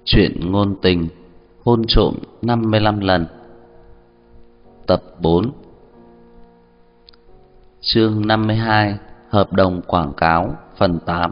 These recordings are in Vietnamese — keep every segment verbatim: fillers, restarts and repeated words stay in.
Chuyện ngôn tình hôn trộm năm mươi lăm lần. Tập bốn. Chương năm mươi hai. Hợp đồng quảng cáo phần tám.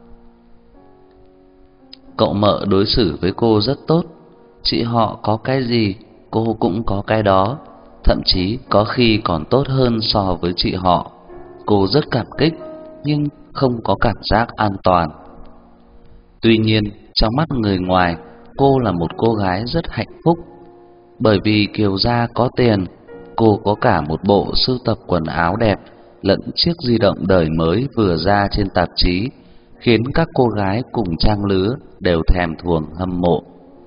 Cậu mợ đối xử với cô rất tốt. Chị họ có cái gì cô cũng có cái đó, thậm chí có khi còn tốt hơn so với chị họ. Cô rất cảm kích nhưng không có cảm giác an toàn. Tuy nhiên, trong mắt người ngoài, cô là một cô gái rất hạnh phúc. Bởi vì Kiều gia có tiền, cô có cả một bộ sưu tập quần áo đẹp lẫn chiếc di động đời mới vừa ra trên tạp chí, khiến các cô gái cùng trang lứa đều thèm thuồng hâm mộ.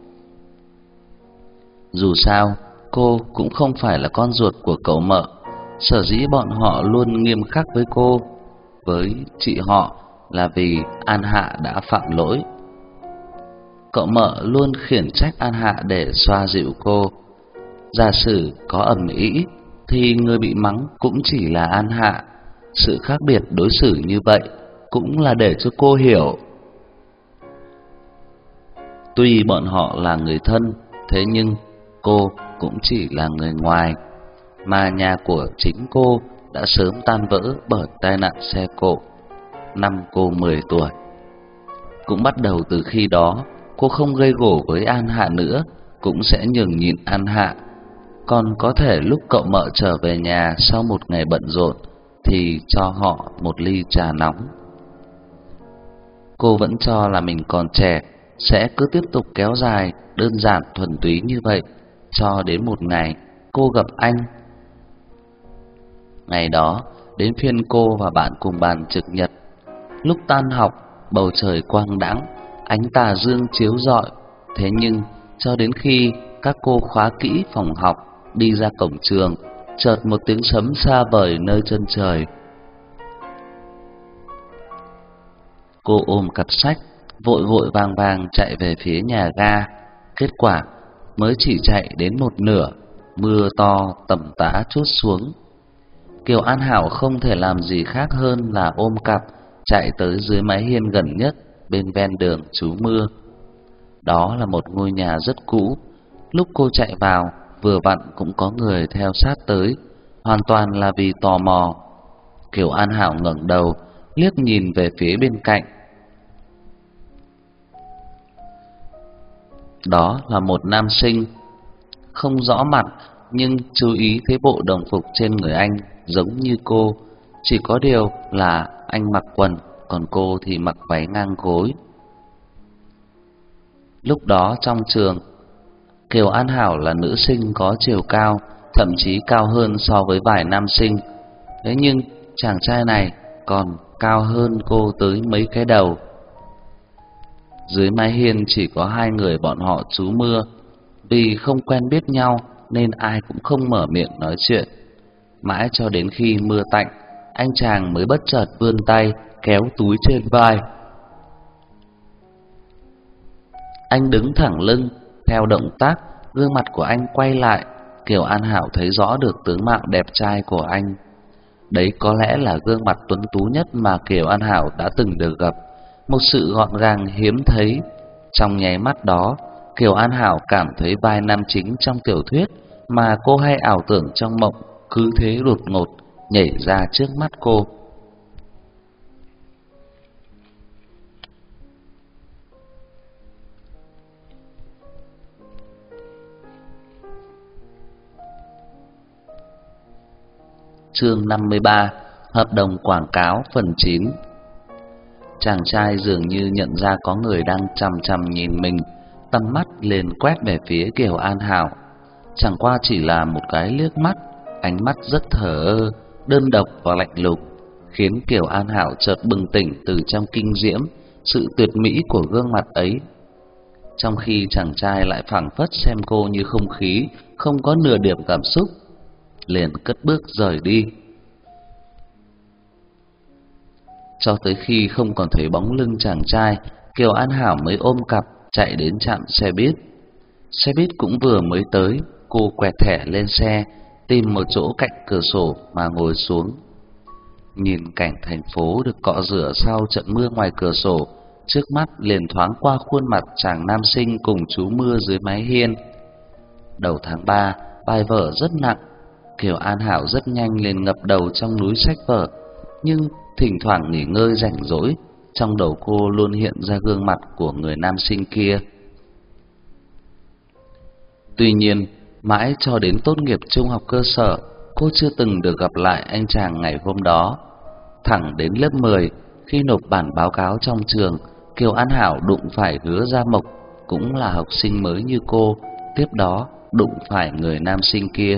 Dù sao, cô cũng không phải là con ruột của cậu mợ, sở dĩ bọn họ luôn nghiêm khắc với cô. Với chị họ là vì An Hạ đã phạm lỗi. Cậu mợ luôn khiển trách An Hạ để xoa dịu cô. Giả sử có ầm ĩ thì người bị mắng cũng chỉ là An Hạ. Sự khác biệt đối xử như vậy cũng là để cho cô hiểu. Tuy bọn họ là người thân, thế nhưng cô cũng chỉ là người ngoài, mà nhà của chính cô đã sớm tan vỡ bởi tai nạn xe cộ năm cô mười tuổi. Cũng bắt đầu từ khi đó, cô không gây gổ với An Hạ nữa, cũng sẽ nhường nhịn An Hạ. Còn có thể lúc cậu mợ trở về nhà sau một ngày bận rộn thì cho họ một ly trà nóng. Cô vẫn cho là mình còn trẻ, sẽ cứ tiếp tục kéo dài đơn giản thuần túy như vậy cho đến một ngày cô gặp anh. Ngày đó đến phiên cô và bạn cùng bàn trực nhật. Lúc tan học, bầu trời quang đãng, ánh tà dương chiếu rọi. Thế nhưng cho đến khi các cô khóa kỹ phòng học, đi ra cổng trường, chợt một tiếng sấm xa vời nơi chân trời. Cô ôm cặp sách, vội vội vàng vàng chạy về phía nhà ga. Kết quả mới chỉ chạy đến một nửa, mưa to tầm tã trút xuống. Kiều An Hảo không thể làm gì khác hơn là ôm cặp chạy tới dưới mái hiên gần nhất bên ven đường trú mưa. Đó là một ngôi nhà rất cũ. Lúc cô chạy vào, vừa vặn cũng có người theo sát tới, hoàn toàn là vì tò mò. Kiều An Hảo ngẩng đầu, liếc nhìn về phía bên cạnh. Đó là một nam sinh, không rõ mặt nhưng chú ý thấy bộ đồng phục trên người anh giống như cô, chỉ có điều là anh mặc quần, còn cô thì mặc váy ngang gối. Lúc đó trong trường, Kiều An Hảo là nữ sinh có chiều cao, thậm chí cao hơn so với vài nam sinh. Thế nhưng chàng trai này còn cao hơn cô tới mấy cái đầu. Dưới mái hiên chỉ có hai người bọn họ trú mưa. Vì không quen biết nhau nên ai cũng không mở miệng nói chuyện. Mãi cho đến khi mưa tạnh, anh chàng mới bất chợt vươn tay kéo túi trên vai. Anh đứng thẳng lưng, theo động tác, gương mặt của anh quay lại, Kiều An Hảo thấy rõ được tướng mạo đẹp trai của anh. Đấy có lẽ là gương mặt tuấn tú nhất mà Kiều An Hảo đã từng được gặp, một sự gọn gàng hiếm thấy. Trong nháy mắt đó, Kiều An Hảo cảm thấy vai nam chính trong tiểu thuyết mà cô hay ảo tưởng trong mộng cứ thế đột ngột nhảy ra trước mắt cô. Chương năm mươi ba. Hợp đồng quảng cáo phần chín. Chàng trai dường như nhận ra có người đang chằm chằm nhìn mình, tầm mắt liền quét về phía Kiều An Hảo. Chẳng qua chỉ là một cái liếc mắt, ánh mắt rất thờ ơ, đơn độc và lạnh lùng, khiến Kiều An Hảo chợt bừng tỉnh từ trong kinh diễm sự tuyệt mỹ của gương mặt ấy. Trong khi chàng trai lại phảng phất xem cô như không khí, không có nửa điểm cảm xúc, liền cất bước rời đi. Cho tới khi không còn thấy bóng lưng chàng trai, Kiều An Hảo mới ôm cặp chạy đến trạm xe buýt. Xe buýt cũng vừa mới tới, cô quẹt thẻ lên xe, tìm một chỗ cạnh cửa sổ mà ngồi xuống. Nhìn cảnh thành phố được cọ rửa sau trận mưa ngoài cửa sổ, trước mắt liền thoáng qua khuôn mặt chàng nam sinh cùng chú Mưa dưới mái hiên. Đầu tháng ba, bài vở rất nặng, Kiều An Hảo rất nhanh liền ngập đầu trong núi sách vở, nhưng thỉnh thoảng nghỉ ngơi rảnh rỗi, trong đầu cô luôn hiện ra gương mặt của người nam sinh kia. Tuy nhiên, mãi cho đến tốt nghiệp trung học cơ sở, cô chưa từng được gặp lại anh chàng ngày hôm đó. Thẳng đến lớp mười, khi nộp bản báo cáo trong trường, Kiều An Hảo đụng phải Hứa Gia Mộc, cũng là học sinh mới như cô, tiếp đó đụng phải người nam sinh kia.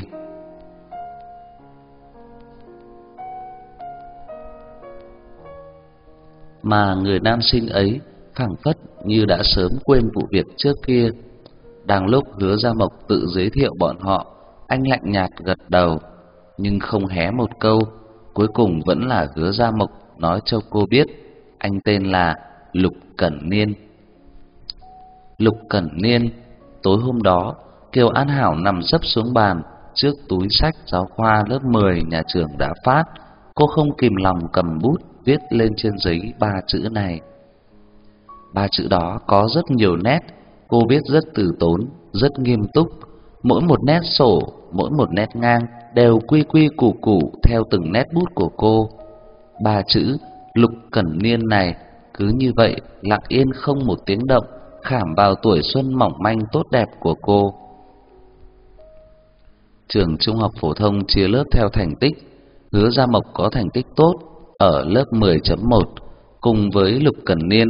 Mà người nam sinh ấy phảng phất như đã sớm quên vụ việc trước kia. Đang lúc Hứa Gia Mộc tự giới thiệu bọn họ, anh lạnh nhạt gật đầu, nhưng không hé một câu. Cuối cùng vẫn là Hứa Gia Mộc nói cho cô biết anh tên là Lục Cẩn Niên. Lục Cẩn Niên. Tối hôm đó, Kiều An Hảo nằm sấp xuống bàn trước túi sách giáo khoa lớp mười nhà trường đã phát. Cô không kìm lòng cầm bút viết lên trên giấy ba chữ này. Ba chữ đó có rất nhiều nét, cô viết rất từ tốn, rất nghiêm túc. Mỗi một nét sổ, mỗi một nét ngang đều quy quy củ củ theo từng nét bút của cô. Ba chữ Lục Cẩn Niên này cứ như vậy lặng yên không một tiếng động khảm vào tuổi xuân mỏng manh tốt đẹp của cô. Trường trung học phổ thông chia lớp theo thành tích. Hứa Gia Mộc có thành tích tốt ở lớp mười chấm một cùng với Lục Cẩn Niên.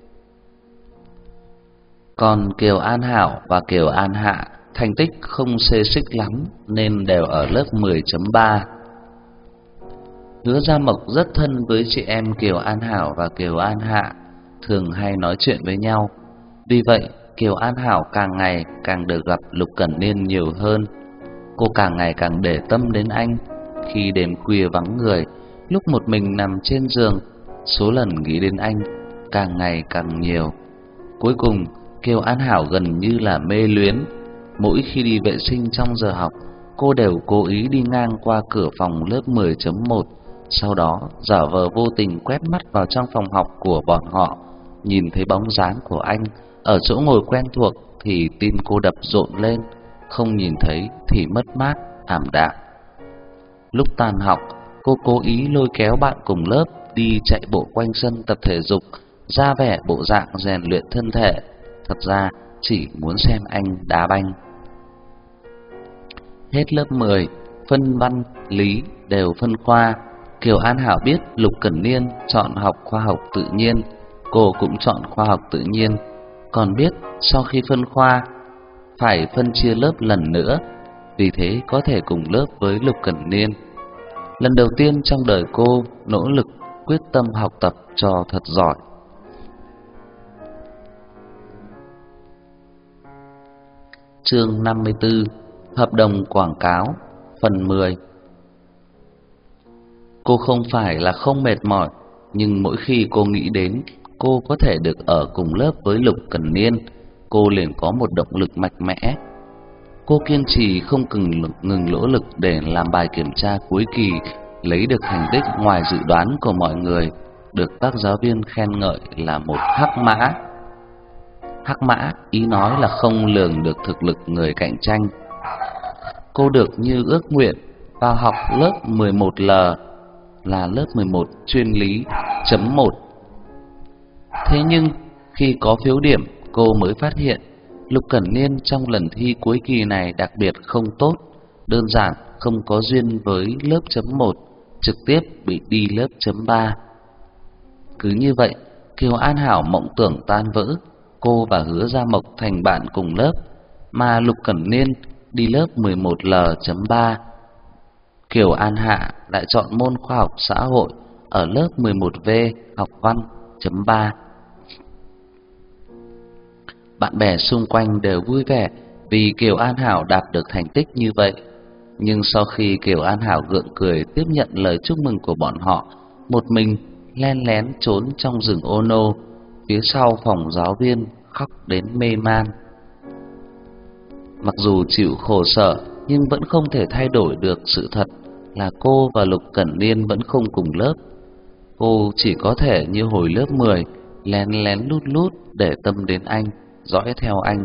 Còn Kiều An Hảo và Kiều An Hạ thành tích không xê xích lắm nên đều ở lớp mười chấm ba. Hứa Gia Mộc rất thân với chị em Kiều An Hảo và Kiều An Hạ, thường hay nói chuyện với nhau. Vì vậy, Kiều An Hảo càng ngày càng được gặp Lục Cẩn Niên nhiều hơn. Cô càng ngày càng để tâm đến anh. Khi đêm khuya vắng người, lúc một mình nằm trên giường, số lần nghĩ đến anh càng ngày càng nhiều. Cuối cùng, Kiều An Hảo gần như là mê luyến. Mỗi khi đi vệ sinh trong giờ học, cô đều cố ý đi ngang qua cửa phòng lớp mười chấm một, sau đó giả vờ vô tình quét mắt vào trong phòng học của bọn họ. Nhìn thấy bóng dáng của anh ở chỗ ngồi quen thuộc thì tim cô đập rộn lên, không nhìn thấy thì mất mát, ảm đạm. Lúc tan học, cô cố ý lôi kéo bạn cùng lớp đi chạy bộ quanh sân tập thể dục, ra vẻ bộ dạng rèn luyện thân thể. Thật ra chỉ muốn xem anh đá banh. Hết lớp mười, phân văn, lý đều phân khoa. Kiều An Hảo biết Lục Cẩn Niên chọn học khoa học tự nhiên, cô cũng chọn khoa học tự nhiên. Còn biết sau khi phân khoa phải phân chia lớp lần nữa, vì thế có thể cùng lớp với Lục Cẩn Niên. Lần đầu tiên trong đời cô nỗ lực quyết tâm học tập cho thật giỏi. Chương năm mươi tư. Hợp đồng quảng cáo. Phần mười. Cô không phải là không mệt mỏi, nhưng mỗi khi cô nghĩ đến cô có thể được ở cùng lớp với Lục Cẩn Niên, cô liền có một động lực mạnh mẽ. Cô kiên trì không ngừng ngừng nỗ lực để làm bài kiểm tra cuối kỳ, lấy được thành tích ngoài dự đoán của mọi người, được các giáo viên khen ngợi là một hắc mã. Hắc mã ý nói là không lường được thực lực người cạnh tranh. Cô được như ước nguyện vào học lớp mười một L, là lớp mười một chuyên lý chấm một. Thế nhưng khi có phiếu điểm, cô mới phát hiện Lục Cẩn Niên trong lần thi cuối kỳ này đặc biệt không tốt, đơn giản không có duyên với lớp chấm một, trực tiếp bị đi lớp chấm ba. Cứ như vậy, Kiều An Hảo mộng tưởng tan vỡ, cô và Hứa Gia Mộc thành bạn cùng lớp, mà Lục Cẩn Niên đi lớp mười một L chấm ba. Kiều An Hạ lại chọn môn khoa học xã hội ở lớp mười một V học văn chấm ba. Bạn bè xung quanh đều vui vẻ vì Kiều An Hảo đạt được thành tích như vậy. Nhưng sau khi Kiều An Hảo gượng cười tiếp nhận lời chúc mừng của bọn họ, một mình len lén trốn trong rừng ô nô, phía sau phòng giáo viên khóc đến mê man. Mặc dù chịu khổ sở nhưng vẫn không thể thay đổi được sự thật là cô và Lục Cẩn Niên vẫn không cùng lớp. Cô chỉ có thể như hồi lớp mười, lén lén lút lút để tâm đến anh, dõi theo anh.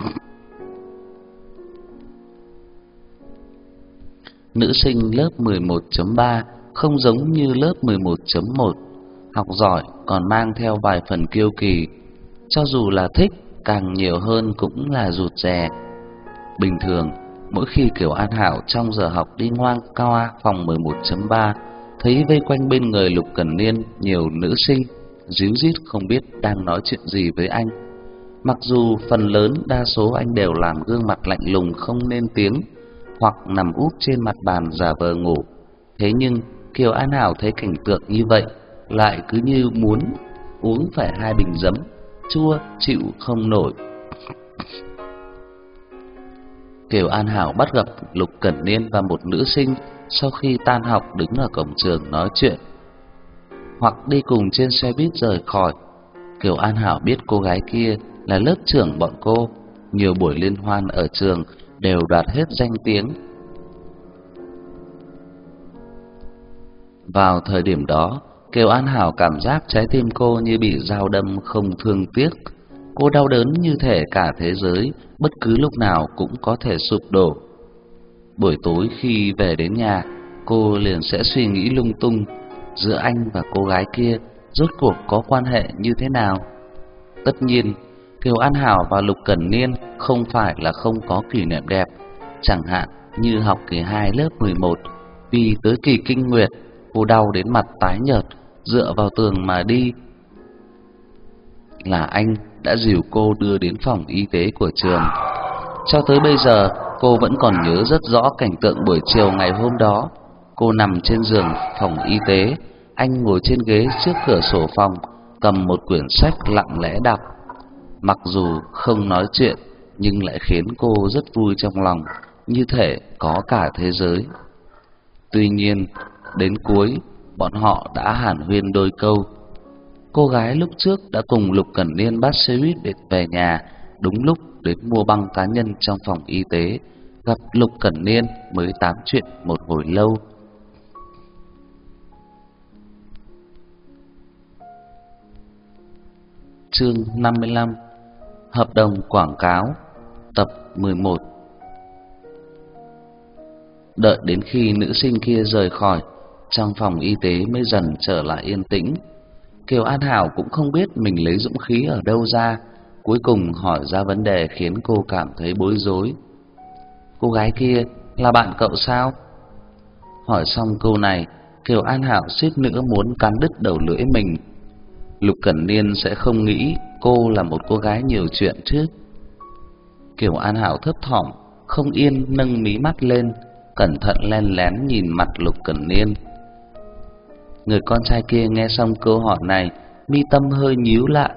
Nữ sinh lớp mười một chấm ba không giống như lớp mười một chấm một, học giỏi còn mang theo vài phần kiêu kỳ, cho dù là thích, càng nhiều hơn cũng là rụt rè. Bình thường, mỗi khi Kiều An Hảo trong giờ học đi ngoan qua phòng mười một chấm ba, thấy vây quanh bên người Lục Cẩn Niên nhiều nữ sinh, ríu rít không biết đang nói chuyện gì với anh. Mặc dù phần lớn đa số anh đều làm gương mặt lạnh lùng không nên tiếng, hoặc nằm úp trên mặt bàn giả vờ ngủ. Thế nhưng Kiều An Hảo thấy cảnh tượng như vậy, lại cứ như muốn uống phải hai bình giấm, chua chịu không nổi. Kiều An Hảo bắt gặp Lục Cẩn Niên và một nữ sinh sau khi tan học đứng ở cổng trường nói chuyện, hoặc đi cùng trên xe buýt rời khỏi. Kiều An Hảo biết cô gái kia là lớp trưởng bọn cô, nhiều buổi liên hoan ở trường đều đoạt hết danh tiếng. Vào thời điểm đó, Kiều An Hảo cảm giác trái tim cô như bị dao đâm không thương tiếc. Cô đau đớn như thể cả thế giới bất cứ lúc nào cũng có thể sụp đổ. Buổi tối khi về đến nhà, cô liền sẽ suy nghĩ lung tung, giữa anh và cô gái kia rốt cuộc có quan hệ như thế nào. Tất nhiên, Kiều An Hảo và Lục Cẩn Niên không phải là không có kỷ niệm đẹp, chẳng hạn như học kỳ hai lớp mười một, vì tới kỳ kinh nguyệt, cô đau đến mặt tái nhợt, dựa vào tường mà đi. Là anh đã dìu cô đưa đến phòng y tế của trường. Cho tới bây giờ, cô vẫn còn nhớ rất rõ cảnh tượng buổi chiều ngày hôm đó. Cô nằm trên giường phòng y tế, anh ngồi trên ghế trước cửa sổ phòng, cầm một quyển sách lặng lẽ đọc. Mặc dù không nói chuyện, nhưng lại khiến cô rất vui trong lòng, như thể có cả thế giới. Tuy nhiên, đến cuối, bọn họ đã hàn huyên đôi câu. Cô gái lúc trước đã cùng Lục Cẩn Niên bắt xe buýt để về nhà, đúng lúc đến mua băng cá nhân trong phòng y tế, gặp Lục Cẩn Niên mới tám chuyện một hồi lâu. Chương năm mươi lăm. Hợp đồng quảng cáo. Tập mười một. Đợi đến khi nữ sinh kia rời khỏi, trong phòng y tế mới dần trở lại yên tĩnh. Kiều An Hảo cũng không biết mình lấy dũng khí ở đâu ra, cuối cùng hỏi ra vấn đề khiến cô cảm thấy bối rối. Cô gái kia là bạn cậu sao? Hỏi xong câu này, Kiều An Hảo suýt nữa muốn cắn đứt đầu lưỡi mình. Lục Cẩn Niên sẽ không nghĩ cô là một cô gái nhiều chuyện chứ. Kiều An Hảo thấp thỏm, không yên nâng mí mắt lên, cẩn thận len lén nhìn mặt Lục Cẩn Niên. Người con trai kia nghe xong câu hỏi này, mi tâm hơi nhíu lại.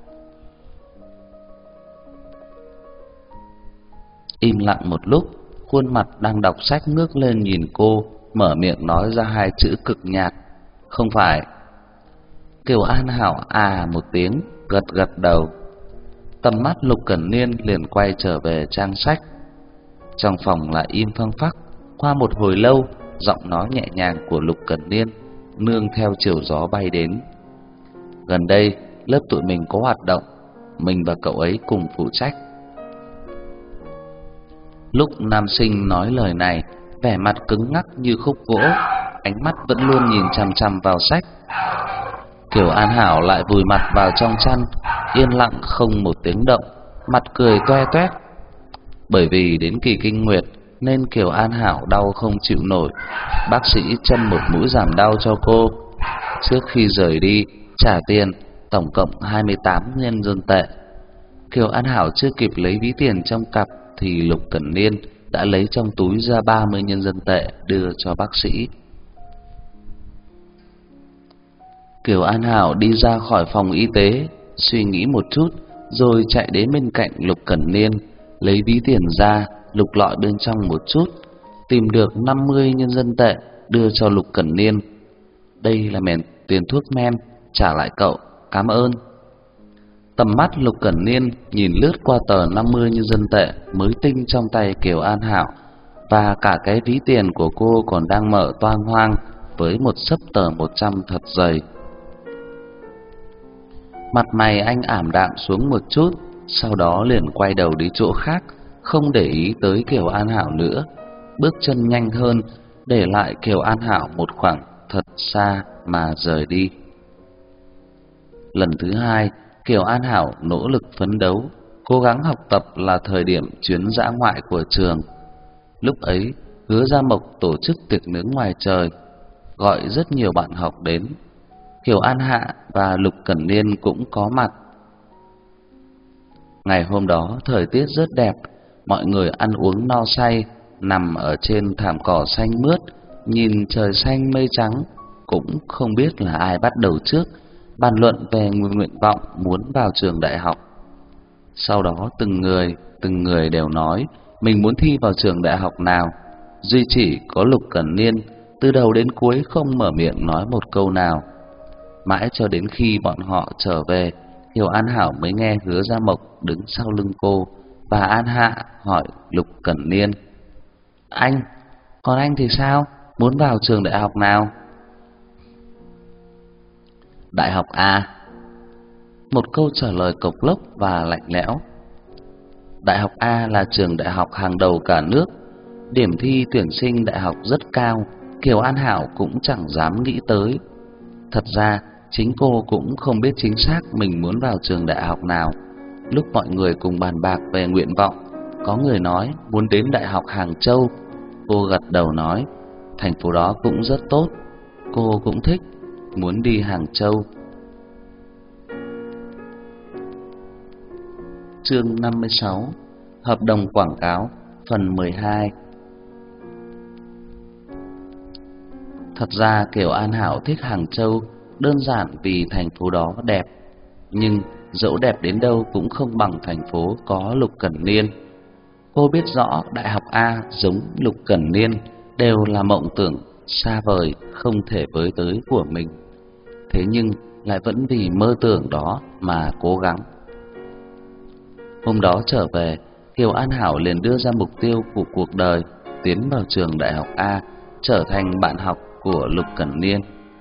Im lặng một lúc, khuôn mặt đang đọc sách ngước lên nhìn cô, mở miệng nói ra hai chữ cực nhạt: không phải. Kiều An Hảo à một tiếng, gật gật đầu. Tầm mắt Lục Cẩn Niên liền quay trở về trang sách. Trong phòng lại im phăng phắc. Qua một hồi lâu, giọng nói nhẹ nhàng của Lục Cẩn Niên nương theo chiều gió bay đến: gần đây lớp tụi mình có hoạt động, mình và cậu ấy cùng phụ trách. Lúc nam sinh nói lời này, vẻ mặt cứng ngắc như khúc gỗ, ánh mắt vẫn luôn nhìn chằm chằm vào sách. Kiều An Hảo lại vùi mặt vào trong chăn, yên lặng không một tiếng động, mặt cười toe toét. Bởi vì đến kỳ kinh nguyệt nên Kiều An Hảo đau không chịu nổi, bác sĩ châm một mũi giảm đau cho cô. Trước khi rời đi, trả tiền, tổng cộng hai mươi tám nhân dân tệ. Kiều An Hảo chưa kịp lấy ví tiền trong cặp thì Lục Cẩn Niên đã lấy trong túi ra ba mươi nhân dân tệ đưa cho bác sĩ. Kiều An Hảo đi ra khỏi phòng y tế, suy nghĩ một chút rồi chạy đến bên cạnh Lục Cẩn Niên, lấy ví tiền ra, lục lọi bên trong một chút, tìm được năm mươi nhân dân tệ đưa cho Lục Cẩn Niên. Đây là mền tiền thuốc men, trả lại cậu, cảm ơn. Tầm mắt Lục Cẩn Niên nhìn lướt qua tờ năm mươi nhân dân tệ mới tinh trong tay Kiều An Hảo, và cả cái ví tiền của cô còn đang mở toang hoang với một xấp tờ một trăm thật dày. Mặt mày anh ảm đạm xuống một chút, sau đó liền quay đầu đi chỗ khác, không để ý tới Kiều An Hảo nữa, bước chân nhanh hơn, để lại Kiều An Hảo một khoảng thật xa mà rời đi. Lần thứ hai, Kiều An Hảo nỗ lực phấn đấu, cố gắng học tập là thời điểm chuyến dã ngoại của trường. Lúc ấy, Hứa Gia Mộc tổ chức tiệc nướng ngoài trời, gọi rất nhiều bạn học đến. Kiều An Hạ và Lục Cẩn Niên cũng có mặt. Ngày hôm đó thời tiết rất đẹp, mọi người ăn uống no say, nằm ở trên thảm cỏ xanh mướt, nhìn trời xanh mây trắng, cũng không biết là ai bắt đầu trước, bàn luận về nguyện vọng muốn vào trường đại học. Sau đó từng người, từng người đều nói mình muốn thi vào trường đại học nào. Duy chỉ có Lục Cẩn Niên từ đầu đến cuối không mở miệng nói một câu nào. Mãi cho đến khi bọn họ trở về, Kiều An Hảo mới nghe Hứa Gia Mộc đứng sau lưng cô và An Hạ hỏi Lục Cẩn Niên: "Anh, còn anh thì sao? Muốn vào trường đại học nào?" "Đại học A." Một câu trả lời cộc lốc và lạnh lẽo. Đại học A là trường đại học hàng đầu cả nước, điểm thi tuyển sinh đại học rất cao, Kiều An Hảo cũng chẳng dám nghĩ tới. Thật ra, chính cô cũng không biết chính xác mình muốn vào trường đại học nào. Lúc mọi người cùng bàn bạc về nguyện vọng, có người nói muốn đến Đại học Hàng Châu. Cô gật đầu nói, thành phố đó cũng rất tốt, cô cũng thích, muốn đi Hàng Châu. Chương năm mươi sáu, Hợp đồng quảng cáo, phần mười hai. Thật ra Kiều An Hảo thích Hàng Châu đơn giản vì thành phố đó đẹp, nhưng dẫu đẹp đến đâu cũng không bằng thành phố có Lục Cẩn Niên. Cô biết rõ Đại học A giống Lục Cẩn Niên đều là mộng tưởng xa vời không thể với tới của mình, thế nhưng lại vẫn vì mơ tưởng đó mà cố gắng. Hôm đó trở về, Kiều An Hảo liền đưa ra mục tiêu của cuộc đời, tiến vào trường Đại học A, trở thành bạn học của Lục Cẩn Niên.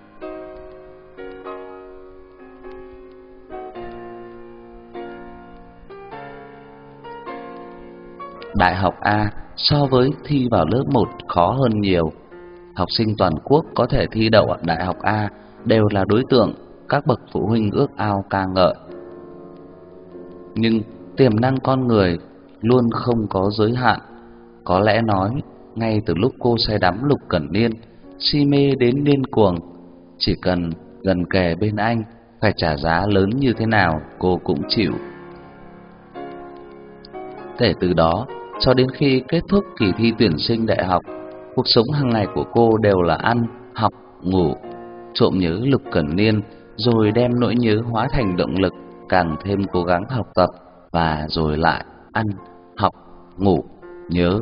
Đại học A so với thi vào lớp một khó hơn nhiều. Học sinh toàn quốc có thể thi đậu ở Đại học A đều là đối tượng các bậc phụ huynh ước ao ca ngợi. Nhưng tiềm năng con người luôn không có giới hạn. Có lẽ nói, ngay từ lúc cô say đắm Lục Cẩn Niên, si mê đến điên cuồng, chỉ cần gần kề bên anh, phải trả giá lớn như thế nào cô cũng chịu. Kể từ đó, cho đến khi kết thúc kỳ thi tuyển sinh đại học, cuộc sống hàng ngày của cô đều là ăn, học, ngủ, trộm nhớ Lục Cẩn Niên, rồi đem nỗi nhớ hóa thành động lực, càng thêm cố gắng học tập, và rồi lại ăn, học, ngủ, nhớ.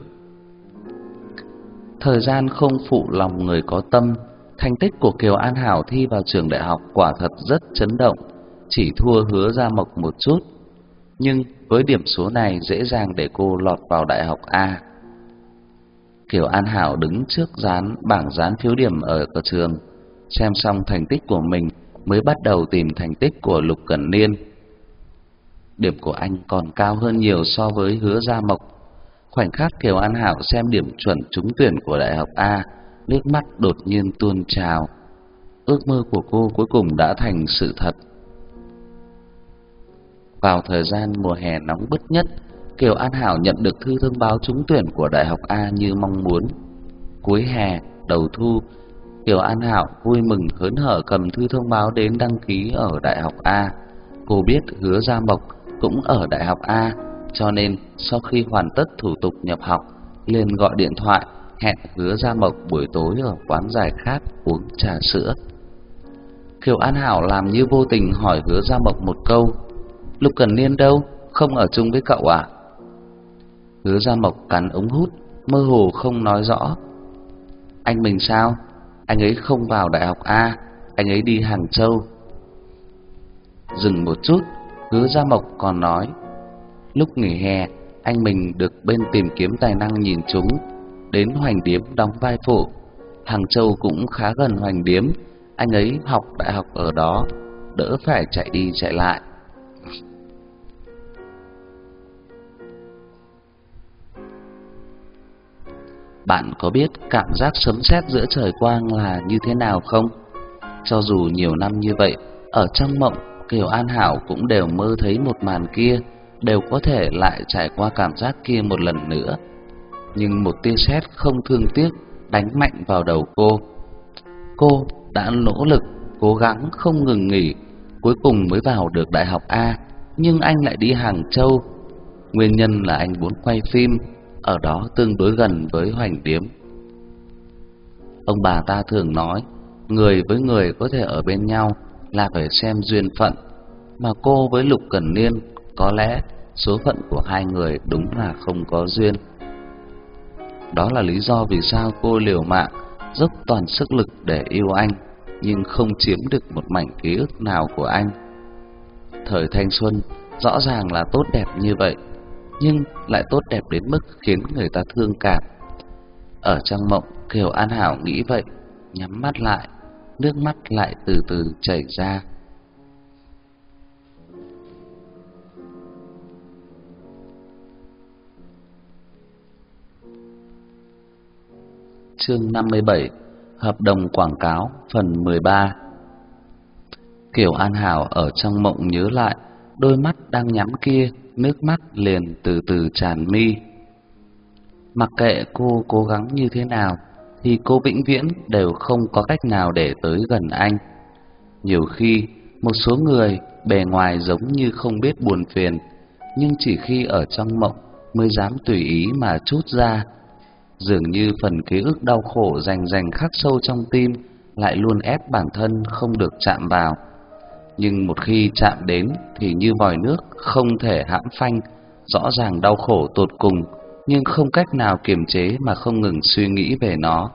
Thời gian không phụ lòng người có tâm. Thành tích của Kiều An Hảo thi vào trường đại học quả thật rất chấn động, chỉ thua Hứa Gia Mộc một chút. Nhưng với điểm số này dễ dàng để cô lọt vào Đại học A. Kiều An Hảo đứng trước dán bảng dán phiếu điểm ở cửa trường, xem xong thành tích của mình mới bắt đầu tìm thành tích của Lục Cẩn Niên. Điểm của anh còn cao hơn nhiều so với Hứa Gia Mộc. Khoảnh khắc Kiều An Hảo xem điểm chuẩn trúng tuyển của Đại học A, nước mắt đột nhiên tuôn trào. Ước mơ của cô cuối cùng đã thành sự thật. Vào thời gian mùa hè nóng bức nhất, Kiều An Hảo nhận được thư thông báo trúng tuyển của Đại học A như mong muốn. Cuối hè, đầu thu, Kiều An Hảo vui mừng hớn hở cầm thư thông báo đến đăng ký ở Đại học A. Cô biết Hứa Gia Mộc cũng ở Đại học A, cho nên sau khi hoàn tất thủ tục nhập học, liền gọi điện thoại hẹn Hứa Gia Mộc buổi tối ở quán giải khát uống trà sữa. Kiều An Hảo làm như vô tình hỏi Hứa Gia Mộc một câu: "Lục Cẩn Niên đâu? Không ở chung với cậu à?" Hứa Gia Mộc cắn ống hút, mơ hồ không nói rõ. "Anh mình sao? Anh ấy không vào Đại học A, anh ấy đi Hàng Châu." Dừng một chút, Hứa Gia Mộc còn nói: "Lúc nghỉ hè, anh mình được bên tìm kiếm tài năng nhìn chúng, đến Hoành Điếm đóng vai phụ. Hàng Châu cũng khá gần Hoành Điếm, anh ấy học đại học ở đó. đỡ phải chạy đi chạy lại. Bạn có biết cảm giác sấm sét giữa trời quang là như thế nào không? Cho dù nhiều năm như vậy, ở trong mộng, Kiều An Hảo cũng đều mơ thấy một màn kia, đều có thể lại trải qua cảm giác kia một lần nữa. Nhưng một tia sét không thương tiếc đánh mạnh vào đầu cô. Cô đã nỗ lực, cố gắng không ngừng nghỉ, cuối cùng mới vào được Đại học A, nhưng anh lại đi Hàng Châu. Nguyên nhân là anh muốn quay phim, ở đó tương đối gần với Hoành Điếm. Ông bà ta thường nói, người với người có thể ở bên nhau là phải xem duyên phận, mà cô với Lục Cẩn Niên có lẽ số phận của hai người đúng là không có duyên. Đó là lý do vì sao cô liều mạng, dốc toàn sức lực để yêu anh, nhưng không chiếm được một mảnh ký ức nào của anh. Thời thanh xuân rõ ràng là tốt đẹp như vậy, nhưng lại tốt đẹp đến mức khiến người ta thương cảm. Ở trong mộng, Kiều An Hảo nghĩ vậy, nhắm mắt lại, nước mắt lại từ từ chảy ra. Chương năm mươi bảy, hợp đồng quảng cáo, phần mười ba. Kiều An Hảo ở trong mộng nhớ lại, đôi mắt đang nhắm kia, nước mắt liền từ từ tràn mi. Mặc kệ cô cố gắng như thế nào, thì cô vĩnh viễn đều không có cách nào để tới gần anh. Nhiều khi, một số người bề ngoài giống như không biết buồn phiền, nhưng chỉ khi ở trong mộng mới dám tùy ý mà trút ra. Dường như phần ký ức đau khổ rành rành khắc sâu trong tim lại luôn ép bản thân không được chạm vào. Nhưng một khi chạm đến thì như vòi nước không thể hãm phanh, rõ ràng đau khổ tột cùng, nhưng không cách nào kiềm chế mà không ngừng suy nghĩ về nó.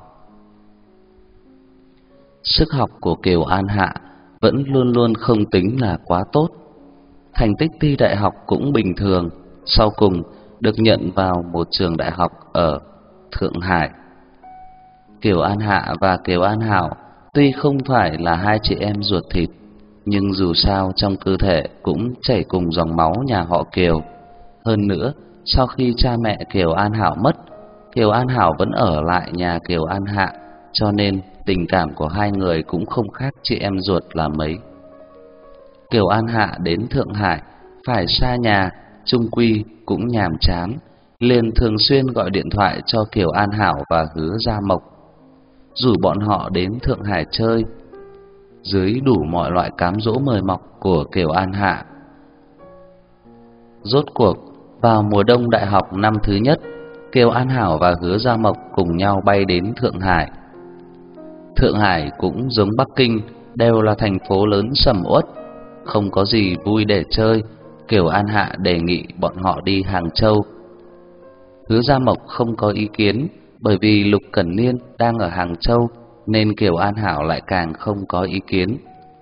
Sức học của Kiều An Hạ vẫn luôn luôn không tính là quá tốt. Thành tích thi đại học cũng bình thường, sau cùng được nhận vào một trường đại học ở Thượng Hải. Kiều An Hạ và Kiều An Hảo tuy không phải là hai chị em ruột thịt, nhưng dù sao trong cơ thể cũng chảy cùng dòng máu nhà họ Kiều. Hơn nữa, sau khi cha mẹ Kiều An Hảo mất, Kiều An Hảo vẫn ở lại nhà Kiều An Hạ, cho nên tình cảm của hai người cũng không khác chị em ruột là mấy. Kiều An Hạ đến Thượng Hải phải xa nhà, chung quy cũng nhàm chán, liền thường xuyên gọi điện thoại cho Kiều An Hảo và Hứa Gia Mộc, rủ bọn họ đến Thượng Hải chơi. Dưới đủ mọi loại cám dỗ mời mọc của Kiều An Hạ, rốt cuộc vào mùa đông đại học năm thứ nhất, Kiều An Hảo và Hứa Gia Mộc cùng nhau bay đến Thượng Hải. Thượng Hải cũng giống Bắc Kinh, đều là thành phố lớn sầm uất, không có gì vui để chơi. Kiều An Hạ đề nghị bọn họ đi Hàng Châu. Hứa Gia Mộc không có ý kiến, bởi vì Lục Cẩn Niên đang ở Hàng Châu, nên Kiều An Hảo lại càng không có ý kiến.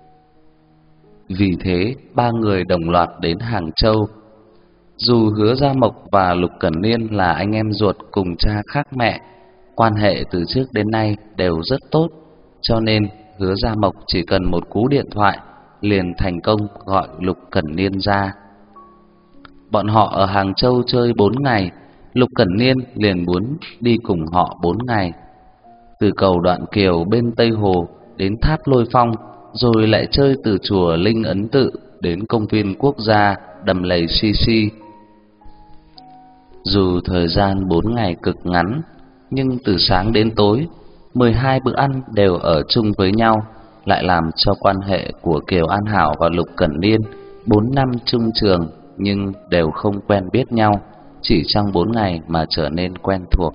Vì thế, ba người đồng loạt đến Hàng Châu. Dù Hứa Gia Mộc và Lục Cẩn Niên là anh em ruột cùng cha khác mẹ, quan hệ từ trước đến nay đều rất tốt, cho nên Hứa Gia Mộc chỉ cần một cú điện thoại liền thành công gọi Lục Cẩn Niên ra. Bọn họ ở Hàng Châu chơi bốn ngày, Lục Cẩn Niên liền muốn đi cùng họ bốn ngày. Từ cầu Đoạn Kiều bên Tây Hồ đến tháp Lôi Phong, rồi lại chơi từ chùa Linh Ấn Tự đến công viên quốc gia Đầm Lầy Xi Xi. Dù thời gian bốn ngày cực ngắn, nhưng từ sáng đến tối, mười hai bữa ăn đều ở chung với nhau, lại làm cho quan hệ của Kiều An Hảo và Lục Cẩn Niên bốn năm chung trường nhưng đều không quen biết nhau, chỉ trong bốn ngày mà trở nên quen thuộc.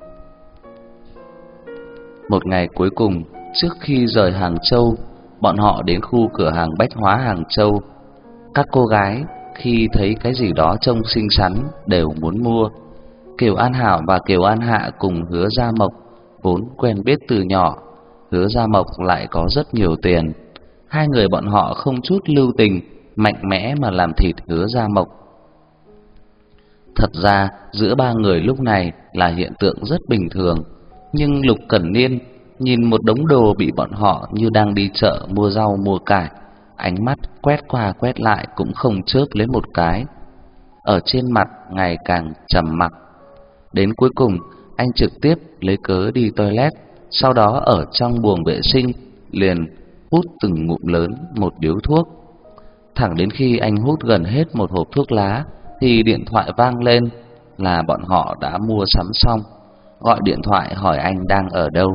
Một ngày cuối cùng, trước khi rời Hàng Châu, bọn họ đến khu cửa hàng bách hóa Hàng Châu. Các cô gái khi thấy cái gì đó trông xinh xắn đều muốn mua. Kiều An Hảo và Kiều An Hạ cùng Hứa Gia Mộc vốn quen biết từ nhỏ, Hứa Gia Mộc lại có rất nhiều tiền. Hai người bọn họ không chút lưu tình, mạnh mẽ mà làm thịt Hứa Gia Mộc. Thật ra giữa ba người lúc này là hiện tượng rất bình thường, nhưng Lục Cẩn Niên nhìn một đống đồ bị bọn họ như đang đi chợ mua rau mua cải, ánh mắt quét qua quét lại cũng không chớp lấy một cái. Ở trên mặt ngày càng trầm mặc. Đến cuối cùng, anh trực tiếp lấy cớ đi toilet, sau đó ở trong buồng vệ sinh liền hút từng ngụm lớn một điếu thuốc. Thẳng đến khi anh hút gần hết một hộp thuốc lá thì điện thoại vang lên, là bọn họ đã mua sắm xong, gọi điện thoại hỏi anh đang ở đâu.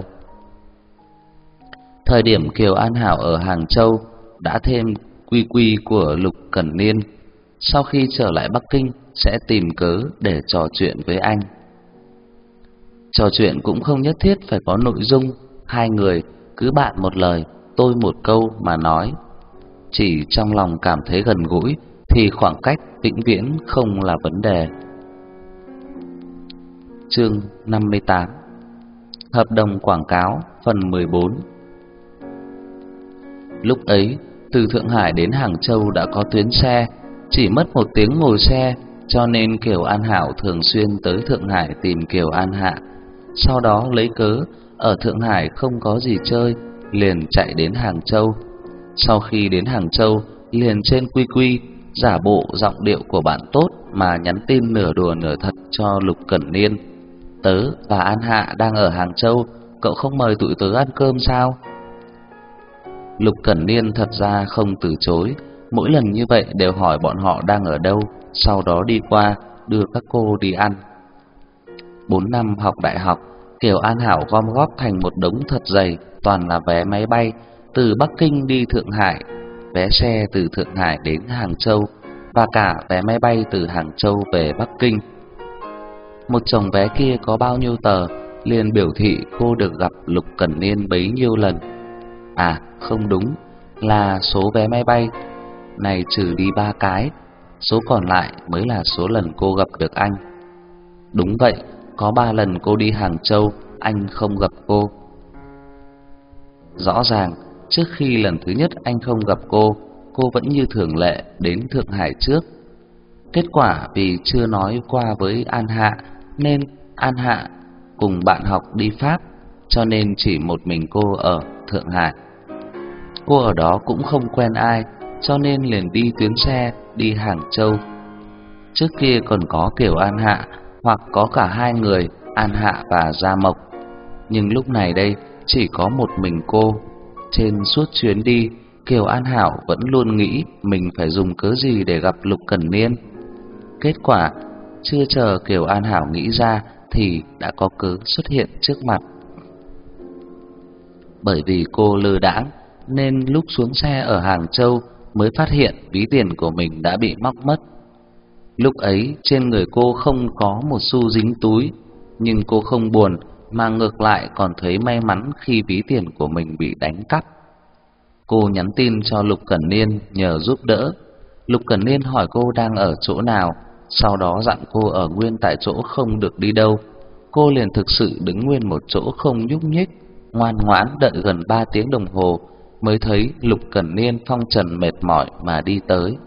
Thời điểm Kiều An Hảo ở Hàng Châu đã thêm quy quy của Lục Cẩn Niên, sau khi trở lại Bắc Kinh sẽ tìm cớ để trò chuyện với anh. Trò chuyện cũng không nhất thiết phải có nội dung, hai người cứ bạn một lời, tôi một câu mà nói. Chỉ trong lòng cảm thấy gần gũi thì khoảng cách vĩnh viễn không là vấn đề. Chương năm mươi tám. Hợp đồng quảng cáo phần mười bốn. Lúc ấy, từ Thượng Hải đến Hàng Châu đã có tuyến xe, chỉ mất một tiếng ngồi xe, cho nên Kiều An Hảo thường xuyên tới Thượng Hải tìm Kiều An Hạ. Sau đó lấy cớ ở Thượng Hải không có gì chơi, liền chạy đến Hàng Châu. Sau khi đến Hàng Châu, liền trên quy quy giả bộ giọng điệu của bạn tốt mà nhắn tin nửa đùa nửa thật cho Lục Cẩn Niên. Tớ và An Hạ đang ở Hàng Châu, cậu không mời tụi tớ ăn cơm sao? Lục Cẩn Niên thật ra không từ chối, mỗi lần như vậy đều hỏi bọn họ đang ở đâu, sau đó đi qua đưa các cô đi ăn. Bốn năm học đại học, Kiều An Hảo gom góp thành một đống thật dày, toàn là vé máy bay từ Bắc Kinh đi Thượng Hải, vé xe từ Thượng Hải đến Hàng Châu và cả vé máy bay từ Hàng Châu về Bắc Kinh. Một chồng vé kia có bao nhiêu tờ, liền biểu thị cô được gặp Lục Cẩn Niên bấy nhiêu lần. À, không đúng, là số vé máy bay này trừ đi ba cái, số còn lại mới là số lần cô gặp được anh. Đúng vậy, có ba lần cô đi Hàng Châu, anh không gặp cô. Rõ ràng, trước khi lần thứ nhất anh không gặp cô, cô vẫn như thường lệ đến Thượng Hải trước. Kết quả vì chưa nói qua với An Hạ, nên An Hạ cùng bạn học đi Pháp, cho nên chỉ một mình cô ở Thượng Hải. Cô ở đó cũng không quen ai, cho nên liền đi tuyến xe đi Hàng Châu. Trước kia còn có Kiều An Hạ, hoặc có cả hai người, An Hạ và Gia Mộc. Nhưng lúc này đây chỉ có một mình cô. Trên suốt chuyến đi, Kiều An Hảo vẫn luôn nghĩ mình phải dùng cớ gì để gặp Lục Cẩn Niên. Kết quả, chưa chờ Kiều An Hảo nghĩ ra thì đã có cớ xuất hiện trước mặt. Bởi vì cô lơ đãng nên lúc xuống xe ở Hàng Châu mới phát hiện ví tiền của mình đã bị móc mất. Lúc ấy trên người cô không có một xu dính túi, nhưng cô không buồn mà ngược lại còn thấy may mắn khi ví tiền của mình bị đánh cắp. Cô nhắn tin cho Lục Cẩn Niên nhờ giúp đỡ. Lục Cẩn Niên hỏi cô đang ở chỗ nào, sau đó dặn cô ở nguyên tại chỗ không được đi đâu. Cô liền thực sự đứng nguyên một chỗ không nhúc nhích, ngoan ngoãn đợi gần ba tiếng đồng hồ mới thấy Lục Cẩn Niên phong trần mệt mỏi mà đi tới.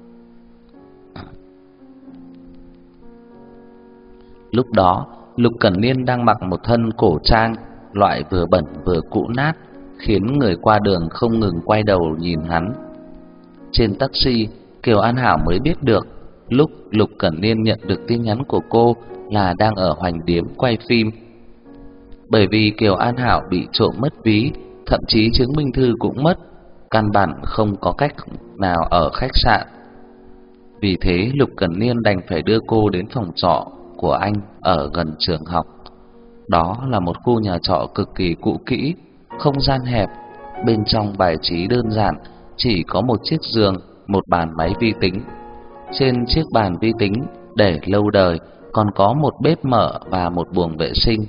Lúc đó, Lục Cẩn Niên đang mặc một thân cổ trang, loại vừa bẩn vừa cũ nát, khiến người qua đường không ngừng quay đầu nhìn hắn. Trên taxi, Kiều An Hảo mới biết được, lúc Lục Cẩn Niên nhận được tin nhắn của cô là đang ở Hoành Điếm quay phim. Bởi vì Kiều An Hảo bị trộm mất ví, thậm chí chứng minh thư cũng mất, căn bản không có cách nào ở khách sạn. Vì thế Lục Cẩn Niên đành phải đưa cô đến phòng trọ của anh ở gần trường học. Đó là một khu nhà trọ cực kỳ cũ kỹ, không gian hẹp, bên trong bài trí đơn giản, chỉ có một chiếc giường, một bàn máy vi tính. Trên chiếc bàn vi tính để lâu đời còn có một bếp mở và một buồng vệ sinh.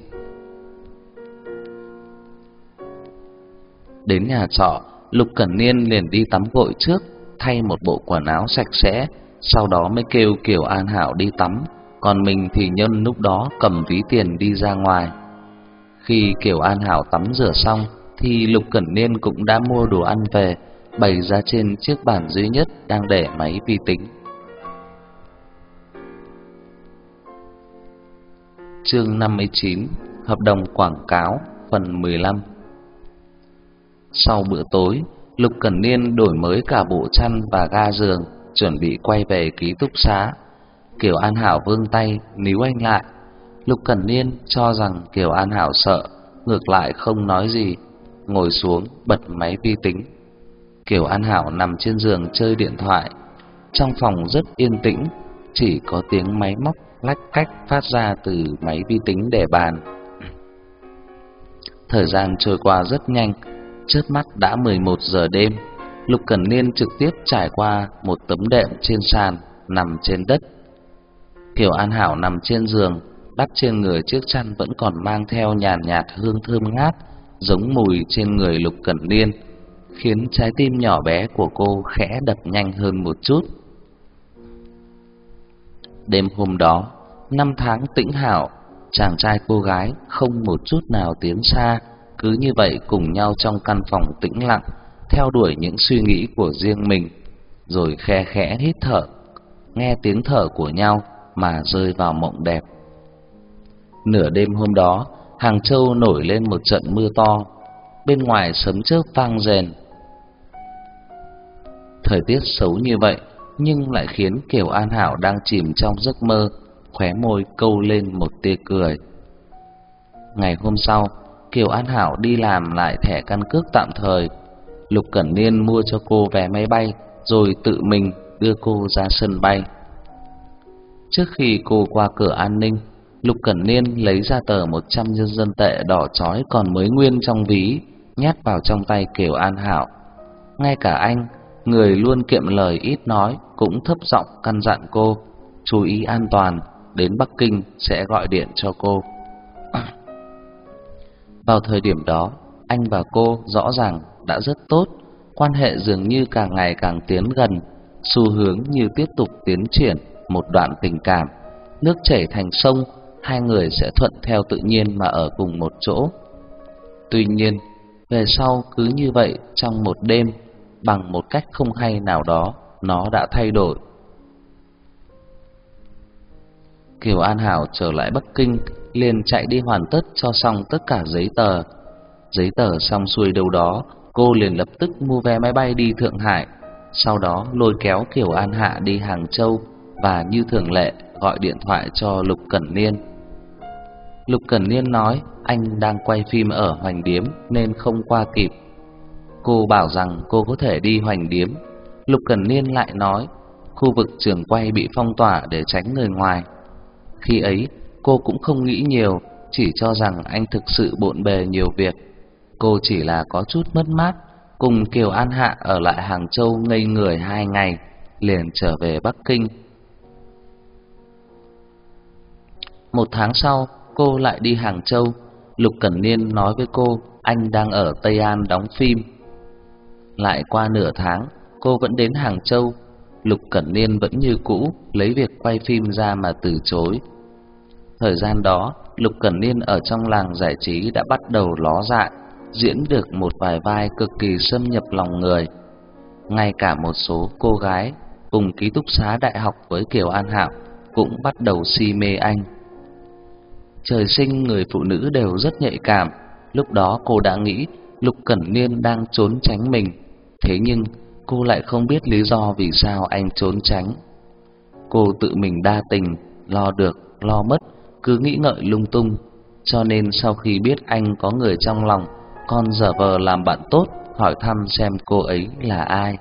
Đến nhà trọ, Lục Cẩn Niên liền đi tắm gội trước, thay một bộ quần áo sạch sẽ, sau đó mới kêu Kiều An Hảo đi tắm, còn mình thì nhân lúc đó cầm ví tiền đi ra ngoài. Khi Kiều An Hảo tắm rửa xong thì Lục Cẩn Niên cũng đã mua đồ ăn về, bày ra trên chiếc bàn duy nhất đang để máy vi tính. Chương năm mươi chín. Hợp đồng quảng cáo phần mười lăm. Sau bữa tối, Lục Cẩn Niên đổi mới cả bộ chăn và ga giường, chuẩn bị quay về ký túc xá. Kiều An Hảo vươn tay níu anh lại. Lục Cẩn Niên cho rằng Kiều An Hảo sợ, ngược lại không nói gì, ngồi xuống bật máy vi tính. Kiều An Hảo nằm trên giường chơi điện thoại. Trong phòng rất yên tĩnh, chỉ có tiếng máy móc lách cách phát ra từ máy vi tính để bàn. Thời gian trôi qua rất nhanh, chớp mắt đã mười một giờ đêm. Lục Cẩn Niên trực tiếp trải qua một tấm đệm trên sàn, nằm trên đất. Kiều An Hảo nằm trên giường, đắp trên người chiếc chăn vẫn còn mang theo nhàn nhạt hương thơm ngát, giống mùi trên người Lục Cẩn Niên, khiến trái tim nhỏ bé của cô khẽ đập nhanh hơn một chút. Đêm hôm đó, năm tháng tĩnh hảo, chàng trai cô gái không một chút nào tiến xa, cứ như vậy cùng nhau trong căn phòng tĩnh lặng, theo đuổi những suy nghĩ của riêng mình, rồi khe khẽ hít thở, nghe tiếng thở của nhau mà rơi vào mộng đẹp. Nửa đêm hôm đó, Hàng Châu nổi lên một trận mưa to, bên ngoài sấm chớp vang rền. Thời tiết xấu như vậy nhưng lại khiến Kiều An Hảo đang chìm trong giấc mơ, khóe môi câu lên một tia cười. Ngày hôm sau, Kiều An Hảo đi làm lại thẻ căn cước tạm thời. Lục Cẩn Niên mua cho cô vé máy bay, rồi tự mình đưa cô ra sân bay. Trước khi cô qua cửa an ninh, Lục Cẩn Niên lấy ra tờ một trăm nhân dân tệ đỏ chói còn mới nguyên trong ví, nhét vào trong tay Kiều An Hảo. Ngay cả anh, người luôn kiệm lời ít nói, cũng thấp giọng căn dặn cô chú ý an toàn, đến Bắc Kinh sẽ gọi điện cho cô. Vào thời điểm đó, anh và cô rõ ràng đã rất tốt, quan hệ dường như càng ngày càng tiến gần, xu hướng như tiếp tục tiến triển một đoạn tình cảm. Nước chảy thành sông, hai người sẽ thuận theo tự nhiên mà ở cùng một chỗ. Tuy nhiên, về sau cứ như vậy trong một đêm, bằng một cách không hay nào đó, nó đã thay đổi. Kiều An Hảo trở lại Bắc Kinh, liền chạy đi hoàn tất cho xong tất cả giấy tờ. Giấy tờ xong xuôi đâu đó, cô liền lập tức mua vé máy bay đi Thượng Hải, sau đó lôi kéo Kiều An Hạ đi Hàng Châu và như thường lệ gọi điện thoại cho Lục Cẩn Niên. Lục Cẩn Niên nói anh đang quay phim ở Hoành Điếm nên không qua kịp. Cô bảo rằng cô có thể đi Hoành Điếm. Lục Cẩn Niên lại nói khu vực trường quay bị phong tỏa để tránh người ngoài. Khi ấy cô cũng không nghĩ nhiều, chỉ cho rằng anh thực sự bộn bề nhiều việc. Cô chỉ là có chút mất mát, cùng Kiều An Hạ ở lại Hàng Châu ngây người hai ngày, liền trở về Bắc Kinh. Một tháng sau, cô lại đi Hàng Châu. Lục Cẩn Niên nói với cô anh đang ở Tây An đóng phim. Lại qua nửa tháng, cô vẫn đến Hàng Châu. Lục Cẩn Niên vẫn như cũ, lấy việc quay phim ra mà từ chối. Thời gian đó, Lục Cẩn Niên ở trong làng giải trí đã bắt đầu ló dạng, diễn được một vài vai cực kỳ xâm nhập lòng người. Ngay cả một số cô gái cùng ký túc xá đại học với Kiều An Hạo cũng bắt đầu si mê anh. Trời sinh người phụ nữ đều rất nhạy cảm. Lúc đó cô đã nghĩ Lục Cẩn Niên đang trốn tránh mình, thế nhưng cô lại không biết lý do vì sao anh trốn tránh. Cô tự mình đa tình, lo được, lo mất, cứ nghĩ ngợi lung tung. Cho nên sau khi biết anh có người trong lòng, còn giả vờ làm bạn tốt, hỏi thăm xem cô ấy là ai.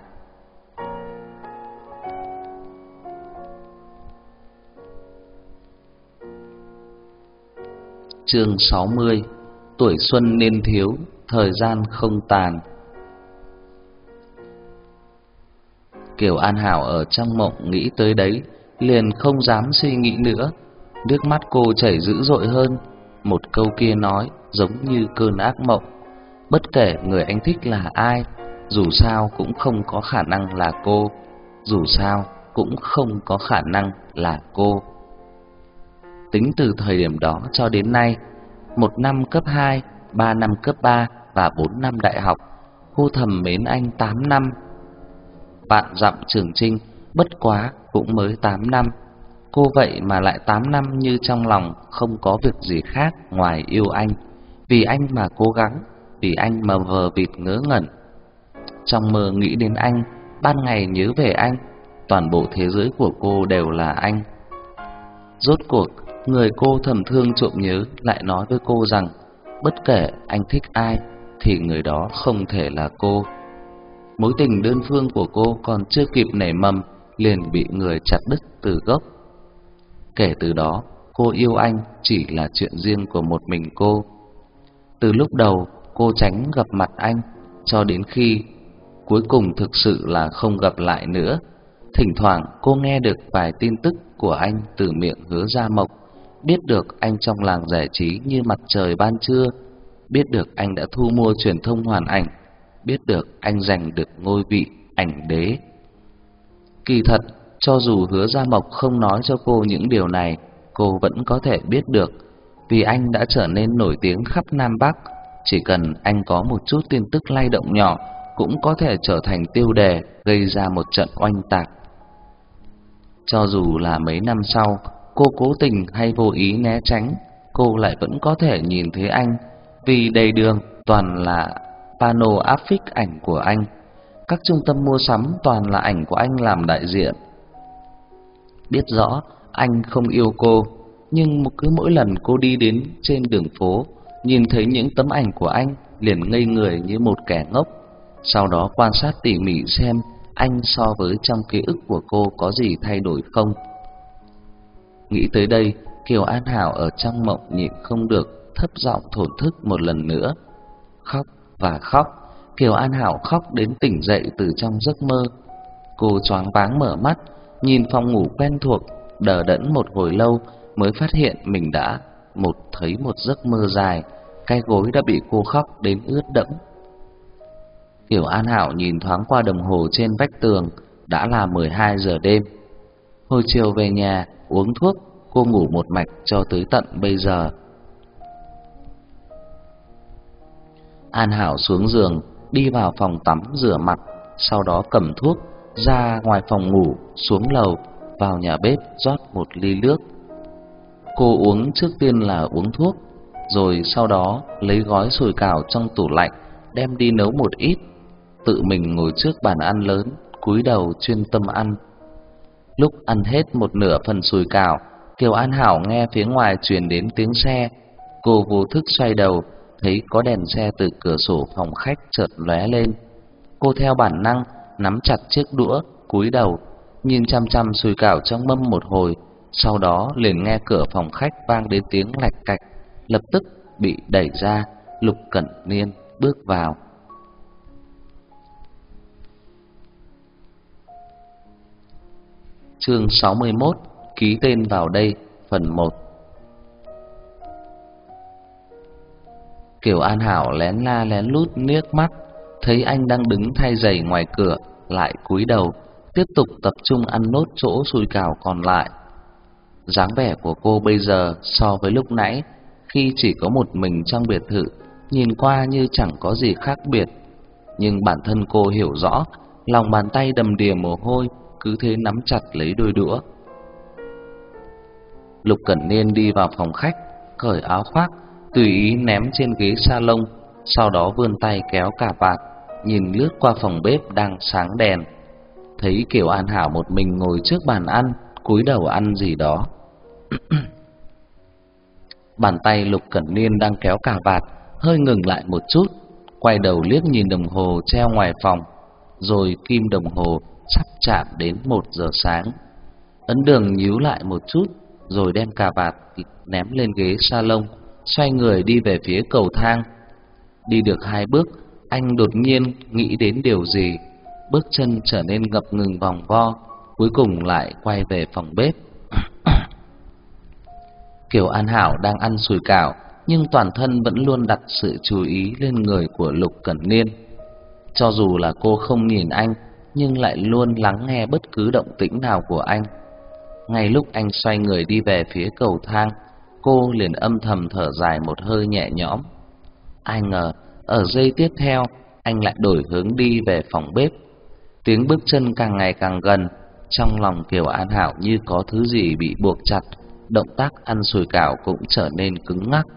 Chương sáu mươi. Tuổi xuân niên thiếu, thời gian không tàn. Kiều An Hảo ở trong mộng nghĩ tới đấy, liền không dám suy nghĩ nữa. Nước mắt cô chảy dữ dội hơn. Một câu kia nói giống như cơn ác mộng. Bất kể người anh thích là ai, dù sao cũng không có khả năng là cô. Dù sao cũng không có khả năng là cô. Tính từ thời điểm đó cho đến nay, một năm cấp hai, ba năm cấp ba và bốn năm đại học, cô thầm mến anh tám năm. Vạn dặm trường chinh, bất quá cũng mới tám năm. Cô vậy mà lại tám năm như trong lòng không có việc gì khác ngoài yêu anh. Vì anh mà cố gắng, vì anh mà vờ vịt ngớ ngẩn. trong mơ nghĩ đến anh, ban ngày nhớ về anh, toàn bộ thế giới của cô đều là anh. Rốt cuộc, người cô thầm thương trộm nhớ lại nói với cô rằng bất kể anh thích ai thì người đó không thể là cô. Mối tình đơn phương của cô còn chưa kịp nảy mầm liền bị người chặt đứt từ gốc. Kể từ đó, cô yêu anh chỉ là chuyện riêng của một mình cô. Từ lúc đầu cô tránh gặp mặt anh, cho đến khi cuối cùng thực sự là không gặp lại nữa. Thỉnh thoảng cô nghe được vài tin tức của anh từ miệng Hứa Gia Mộc, biết được anh trong làng giải trí như mặt trời ban trưa, biết được anh đã thu mua truyền thông hoàn ảnh, biết được anh giành được ngôi vị ảnh đế. Kỳ thật, cho dù Hứa Gia Mộc không nói cho cô những điều này, cô vẫn có thể biết được, vì anh đã trở nên nổi tiếng khắp Nam Bắc. Chỉ cần anh có một chút tin tức lay động nhỏ cũng có thể trở thành tiêu đề, gây ra một trận oanh tạc. Cho dù là mấy năm sau, cô cố tình hay vô ý né tránh, cô lại vẫn có thể nhìn thấy anh, vì đầy đường toàn là pano áp phích ảnh của anh. Các trung tâm mua sắm toàn là ảnh của anh làm đại diện. Biết rõ anh không yêu cô, nhưng cứ mỗi lần cô đi đến trên đường phố, nhìn thấy những tấm ảnh của anh liền ngây người như một kẻ ngốc. Sau đó quan sát tỉ mỉ xem anh so với trong ký ức của cô có gì thay đổi không. Nghĩ tới đây, Kiều An Hảo ở trong mộng nhịn không được thấp giọng thổn thức một lần nữa. Khóc và khóc, Kiều An Hảo khóc đến tỉnh dậy từ trong giấc mơ. Cô choáng váng mở mắt, nhìn phòng ngủ quen thuộc, đờ đẫn một hồi lâu mới phát hiện mình đã một thấy một giấc mơ dài, cái gối đã bị cô khóc đến ướt đẫm. Kiều An Hảo nhìn thoáng qua đồng hồ trên vách tường, đã là mười hai giờ đêm. Hồi chiều về nhà uống thuốc, cô ngủ một mạch cho tới tận bây giờ. An Hảo xuống giường, đi vào phòng tắm rửa mặt, sau đó cầm thuốc ra ngoài phòng ngủ, xuống lầu, vào nhà bếp rót một ly nước. Cô uống trước tiên là uống thuốc, rồi sau đó lấy gói sủi cảo trong tủ lạnh đem đi nấu một ít, tự mình ngồi trước bàn ăn lớn, cúi đầu chuyên tâm ăn. Lúc ăn hết một nửa phần sủi cảo, Kiều An Hảo nghe phía ngoài truyền đến tiếng xe. Cô vô thức xoay đầu, thấy có đèn xe từ cửa sổ phòng khách chợt lóe lên. Cô theo bản năng nắm chặt chiếc đũa, cúi đầu nhìn chăm chăm sủi cảo trong mâm một hồi, sau đó liền nghe cửa phòng khách vang đến tiếng lạch cạch, lập tức bị đẩy ra. Lục Cẩn Niên bước vào. Chương sáu mươi mốt, ký tên vào đây, phần một. Kiều An Hảo lén la lén lút liếc mắt, thấy anh đang đứng thay giày ngoài cửa, lại cúi đầu tiếp tục tập trung ăn nốt chỗ sủi cảo còn lại. Dáng vẻ của cô bây giờ so với lúc nãy khi chỉ có một mình trong biệt thự, nhìn qua như chẳng có gì khác biệt, nhưng bản thân cô hiểu rõ, lòng bàn tay đầm đìa mồ hôi, cứ thế nắm chặt lấy đôi đũa. Lục Cẩn Niên đi vào phòng khách, cởi áo khoác, tùy ý ném trên ghế salon, sau đó vươn tay kéo cà vạt, nhìn lướt qua phòng bếp đang sáng đèn. Thấy Kiều An Hảo một mình ngồi trước bàn ăn, cúi đầu ăn gì đó. Bàn tay Lục Cẩn Niên đang kéo cà vạt hơi ngừng lại một chút, quay đầu liếc nhìn đồng hồ treo ngoài phòng, rồi kim đồng hồ sắp chạm đến một giờ sáng. Ấn Đường nhíu lại một chút, rồi đem cà vạt ném lên ghế salon, xoay người đi về phía cầu thang. Đi được hai bước, anh đột nhiên nghĩ đến điều gì, bước chân trở nên ngập ngừng vòng vo, cuối cùng lại quay về phòng bếp. Kiều An Hảo đang ăn sủi cảo, nhưng toàn thân vẫn luôn đặt sự chú ý lên người của Lục Cẩn Niên. Cho dù là cô không nhìn anh, nhưng lại luôn lắng nghe bất cứ động tĩnh nào của anh. Ngay lúc anh xoay người đi về phía cầu thang, cô liền âm thầm thở dài một hơi nhẹ nhõm. Ai ngờ, ở giây tiếp theo, anh lại đổi hướng đi về phòng bếp. Tiếng bước chân càng ngày càng gần, trong lòng Kiều An Hảo như có thứ gì bị buộc chặt, động tác ăn sủi cảo cũng trở nên cứng ngắc.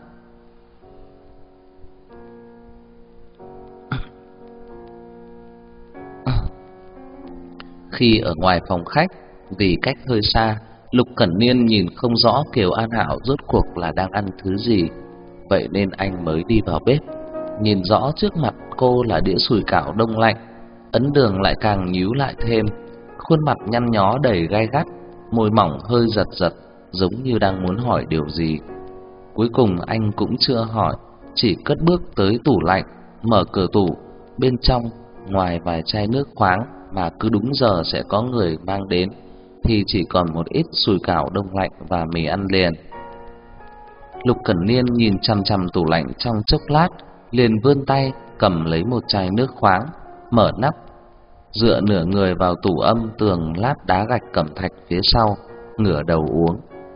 Khi ở ngoài phòng khách, vì cách hơi xa, Lục Cẩn Niên nhìn không rõ Kiều An Hạo rốt cuộc là đang ăn thứ gì, vậy nên anh mới đi vào bếp. Nhìn rõ trước mặt cô là đĩa sủi cảo đông lạnh, ấn đường lại càng nhíu lại thêm, khuôn mặt nhăn nhó đầy gai gắt, môi mỏng hơi giật giật, giống như đang muốn hỏi điều gì. Cuối cùng anh cũng chưa hỏi, chỉ cất bước tới tủ lạnh, mở cửa tủ, bên trong ngoài vài chai nước khoáng mà cứ đúng giờ sẽ có người mang đến, thì chỉ còn một ít sủi cảo đông lạnh và mì ăn liền. Lục Cẩn Niên nhìn chằm chằm tủ lạnh trong chốc lát, liền vươn tay cầm lấy một chai nước khoáng, mở nắp, dựa nửa người vào tủ âm tường lát đá gạch cẩm thạch phía sau, ngửa đầu uống.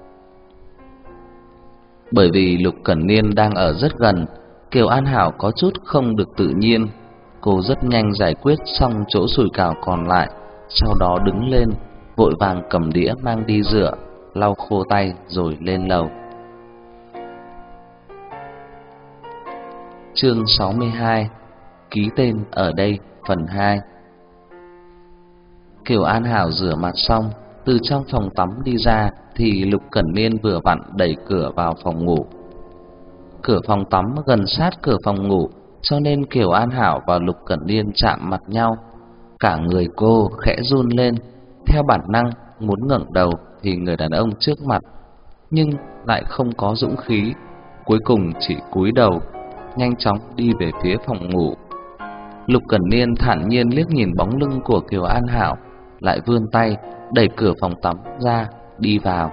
Bởi vì Lục Cẩn Niên đang ở rất gần, Kiều An Hảo có chút không được tự nhiên. Cô rất nhanh giải quyết xong chỗ sủi cảo còn lại, sau đó đứng lên, vội vàng cầm đĩa mang đi rửa, lau khô tay rồi lên lầu. Chương sáu mươi hai, ký tên ở đây, phần hai. Kiều An Hảo rửa mặt xong, từ trong phòng tắm đi ra thì Lục Cẩn Niên vừa vặn đẩy cửa vào phòng ngủ. Cửa phòng tắm gần sát cửa phòng ngủ, cho nên Kiều An Hảo và Lục Cẩn Niên chạm mặt nhau. Cả người cô khẽ run lên, theo bản năng muốn ngẩng đầu thì người đàn ông trước mặt, nhưng lại không có dũng khí, cuối cùng chỉ cúi đầu, nhanh chóng đi về phía phòng ngủ. Lục Cẩn Niên thản nhiên liếc nhìn bóng lưng của Kiều An Hảo, lại vươn tay đẩy cửa phòng tắm ra, đi vào.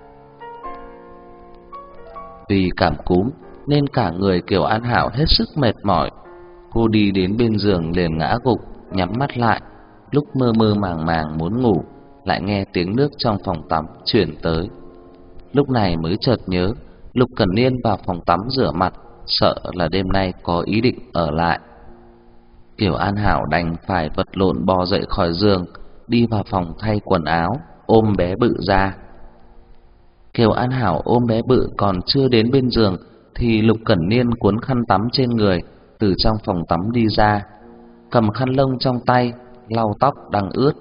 Vì cảm cúm nên cả người Kiều An Hảo hết sức mệt mỏi. Cô đi đến bên giường liền ngã gục, nhắm mắt lại. Lúc mơ mơ màng màng muốn ngủ, lại nghe tiếng nước trong phòng tắm truyền tới. Lúc này mới chợt nhớ, Lục Cẩn Niên vào phòng tắm rửa mặt, sợ là đêm nay có ý định ở lại. Kiều An Hảo đành phải vật lộn bò dậy khỏi giường, đi vào phòng thay quần áo, ôm bé Bự ra. Kiều An Hảo ôm bé Bự còn chưa đến bên giường thì Lục Cẩn Niên cuốn khăn tắm trên người từ trong phòng tắm đi ra, cầm khăn lông trong tay lau tóc đang ướt.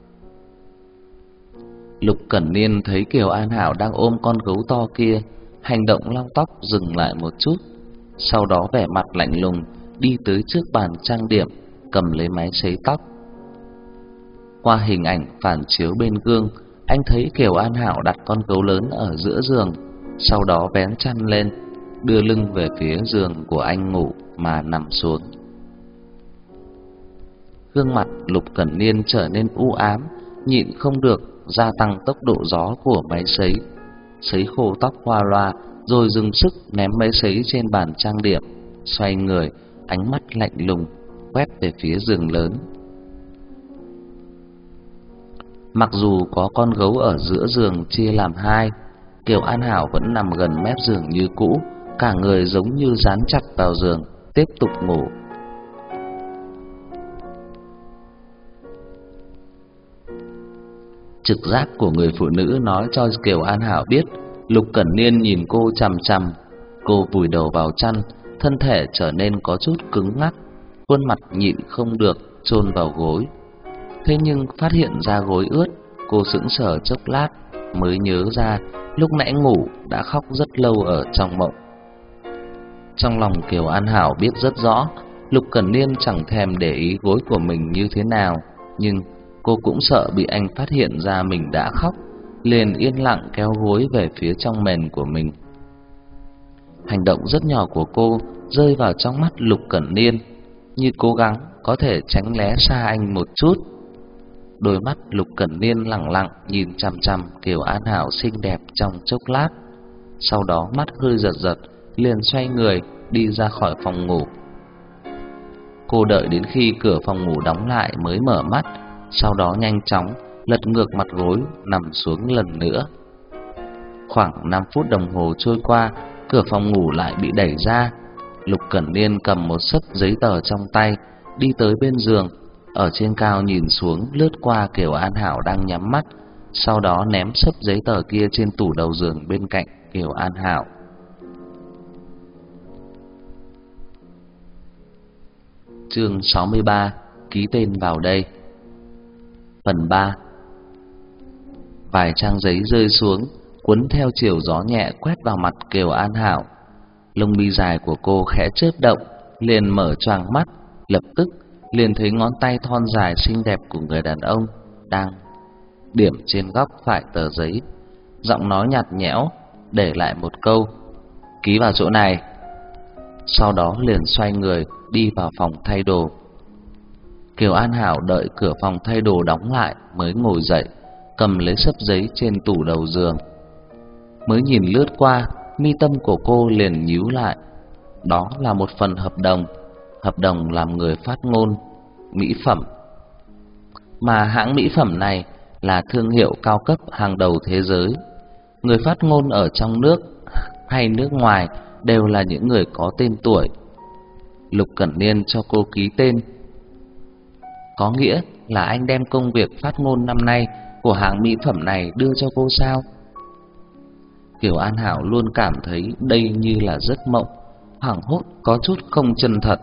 Lục Cẩn Niên thấy Kiều An Hảo đang ôm con gấu to kia, hành động lau tóc dừng lại một chút, sau đó vẻ mặt lạnh lùng đi tới trước bàn trang điểm, cầm lấy máy sấy tóc. Qua hình ảnh phản chiếu bên gương, anh thấy Kiều An Hảo đặt con gấu lớn ở giữa giường, sau đó vén chăn lên, đưa lưng về phía giường của anh ngủ mà nằm xuống. Gương mặt Lục Cẩn Niên trở nên u ám, nhịn không được gia tăng tốc độ gió của máy sấy, sấy khô tóc hoa loa, rồi dùng sức ném máy sấy trên bàn trang điểm, xoay người, ánh mắt lạnh lùng quét về phía giường lớn. Mặc dù có con gấu ở giữa giường chia làm hai, Kiều An Hảo vẫn nằm gần mép giường như cũ, cả người giống như dán chặt vào giường, tiếp tục ngủ. Trực giác của người phụ nữ nói cho Kiều An Hảo biết Lục Cẩn Niên nhìn cô chằm chằm. Cô vùi đầu vào chăn, thân thể trở nên có chút cứng ngắc, khuôn mặt nhịn không được chôn vào gối. Thế nhưng phát hiện ra gối ướt, cô sững sờ chốc lát mới nhớ ra lúc nãy ngủ đã khóc rất lâu ở trong mộng. Trong lòng Kiều An Hảo biết rất rõ Lục Cẩn Niên chẳng thèm để ý gối của mình như thế nào, nhưng cô cũng sợ bị anh phát hiện ra mình đã khóc, liền yên lặng kéo gối về phía trong mền của mình. Hành động rất nhỏ của cô rơi vào trong mắt Lục Cẩn Niên, như cố gắng có thể tránh né xa anh một chút. Đôi mắt Lục Cẩn Niên lẳng lặng nhìn chằm chằm Kiều An Hảo xinh đẹp trong chốc lát, sau đó mắt hơi giật giật, liền xoay người đi ra khỏi phòng ngủ. Cô đợi đến khi cửa phòng ngủ đóng lại mới mở mắt, sau đó nhanh chóng lật ngược mặt gối nằm xuống lần nữa. Khoảng năm phút đồng hồ trôi qua, cửa phòng ngủ lại bị đẩy ra. Lục Cẩn Niên cầm một xấp giấy tờ trong tay, đi tới bên giường, ở trên cao nhìn xuống lướt qua Kiều An Hảo đang nhắm mắt, sau đó ném xấp giấy tờ kia trên tủ đầu giường bên cạnh Kiều An Hảo. Chương sáu mươi ba, ký tên vào đây. Phần ba. Vài trang giấy rơi xuống, cuốn theo chiều gió nhẹ quét vào mặt Kiều An Hảo. Lông mi dài của cô khẽ chớp động, liền mở choàng mắt, lập tức liền thấy ngón tay thon dài xinh đẹp của người đàn ông đang điểm trên góc phải tờ giấy. Giọng nói nhạt nhẽo để lại một câu: "Ký vào chỗ này." Sau đó liền xoay người đi vào phòng thay đồ. Kiều An Hảo đợi cửa phòng thay đồ đóng lại mới ngồi dậy, cầm lấy xấp giấy trên tủ đầu giường. Mới nhìn lướt qua, mi tâm của cô liền nhíu lại. Đó là một phần hợp đồng, hợp đồng làm người phát ngôn mỹ phẩm. Mà hãng mỹ phẩm này là thương hiệu cao cấp hàng đầu thế giới. Người phát ngôn ở trong nước hay nước ngoài đều là những người có tên tuổi. Lục Cẩn Niên cho cô ký tên, có nghĩa là anh đem công việc phát ngôn năm nay của hãng mỹ phẩm này đưa cho cô sao? Kiều An Hảo luôn cảm thấy đây như là giấc mộng, hoảng hốt có chút không chân thật.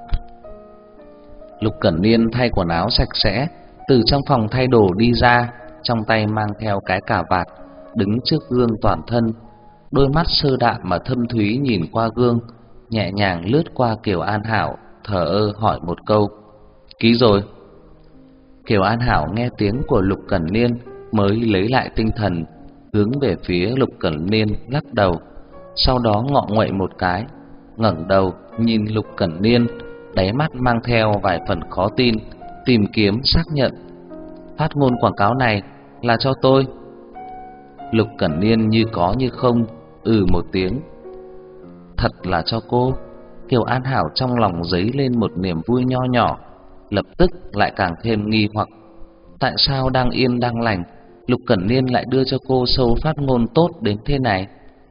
Lục Cẩn Niên thay quần áo sạch sẽ, từ trong phòng thay đồ đi ra, trong tay mang theo cái cà vạt, đứng trước gương toàn thân. Đôi mắt sơ đạm mà thâm thúy nhìn qua gương, nhẹ nhàng lướt qua Kiều An Hảo, thờ ơ hỏi một câu: "Ký rồi." Kiều An Hảo nghe tiếng của Lục Cẩn Niên mới lấy lại tinh thần, hướng về phía Lục Cẩn Niên lắc đầu, sau đó ngọ nguậy một cái, ngẩng đầu nhìn Lục Cẩn Niên, đáy mắt mang theo vài phần khó tin, tìm kiếm xác nhận: "Phát ngôn quảng cáo này là cho tôi?" Lục Cẩn Niên như có như không ừ một tiếng: "Thật là cho cô?" Kiều An Hảo trong lòng dấy lên một niềm vui nho nhỏ, lập tức lại càng thêm nghi hoặc. Tại sao đang yên đang lành, Lục Cẩn Niên lại đưa cho cô sâu phát ngôn tốt đến thế này?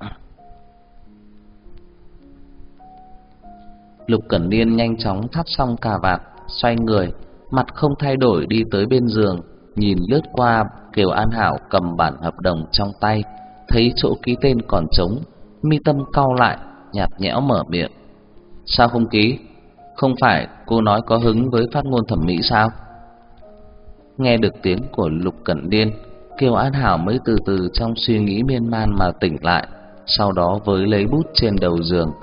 Lục Cẩn Niên nhanh chóng thắt xong cà vạt, xoay người, mặt không thay đổi đi tới bên giường, nhìn lướt qua Kiều An Hảo cầm bản hợp đồng trong tay, thấy chỗ ký tên còn trống, mi tâm cau lại, nhạt nhẽo mở miệng: "Sao không ký? Không phải cô nói có hứng với phát ngôn thẩm mỹ sao?" Nghe được tiếng của Lục Cẩn Niên, Kiều An Hảo mới từ từ trong suy nghĩ miên man mà tỉnh lại, sau đó với lấy bút trên đầu giường.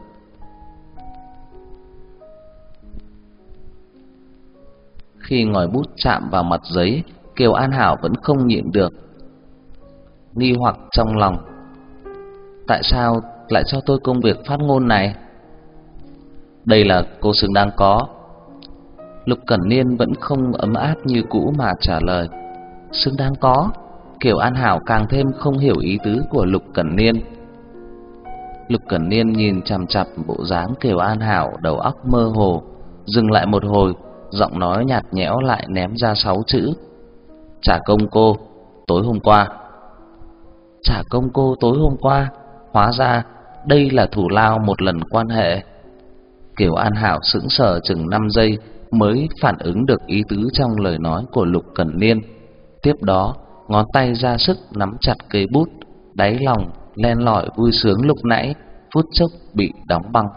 Khi ngòi bút chạm vào mặt giấy, Kiều An Hảo vẫn không nhịn được nghi hoặc trong lòng: "Tại sao lại cho tôi công việc phát ngôn này?" "Đây là cô xứng đáng có." Lục Cẩn Niên vẫn không ấm áp như cũ mà trả lời. "Xứng đáng có?" Kiều An Hảo càng thêm không hiểu ý tứ của Lục Cẩn Niên. Lục Cẩn Niên nhìn chằm chằm bộ dáng Kiều An Hảo, đầu óc mơ hồ, dừng lại một hồi, giọng nói nhạt nhẽo lại ném ra sáu chữ: "Trả công cô tối hôm qua." Trả công cô tối hôm qua? Hóa ra đây là thù lao một lần quan hệ. Kiều An Hảo sững sờ chừng năm giây mới phản ứng được ý tứ trong lời nói của Lục Cẩn Niên. Tiếp đó, ngón tay ra sức nắm chặt cây bút, đáy lòng len lỏi vui sướng lúc nãy phút chốc bị đóng băng.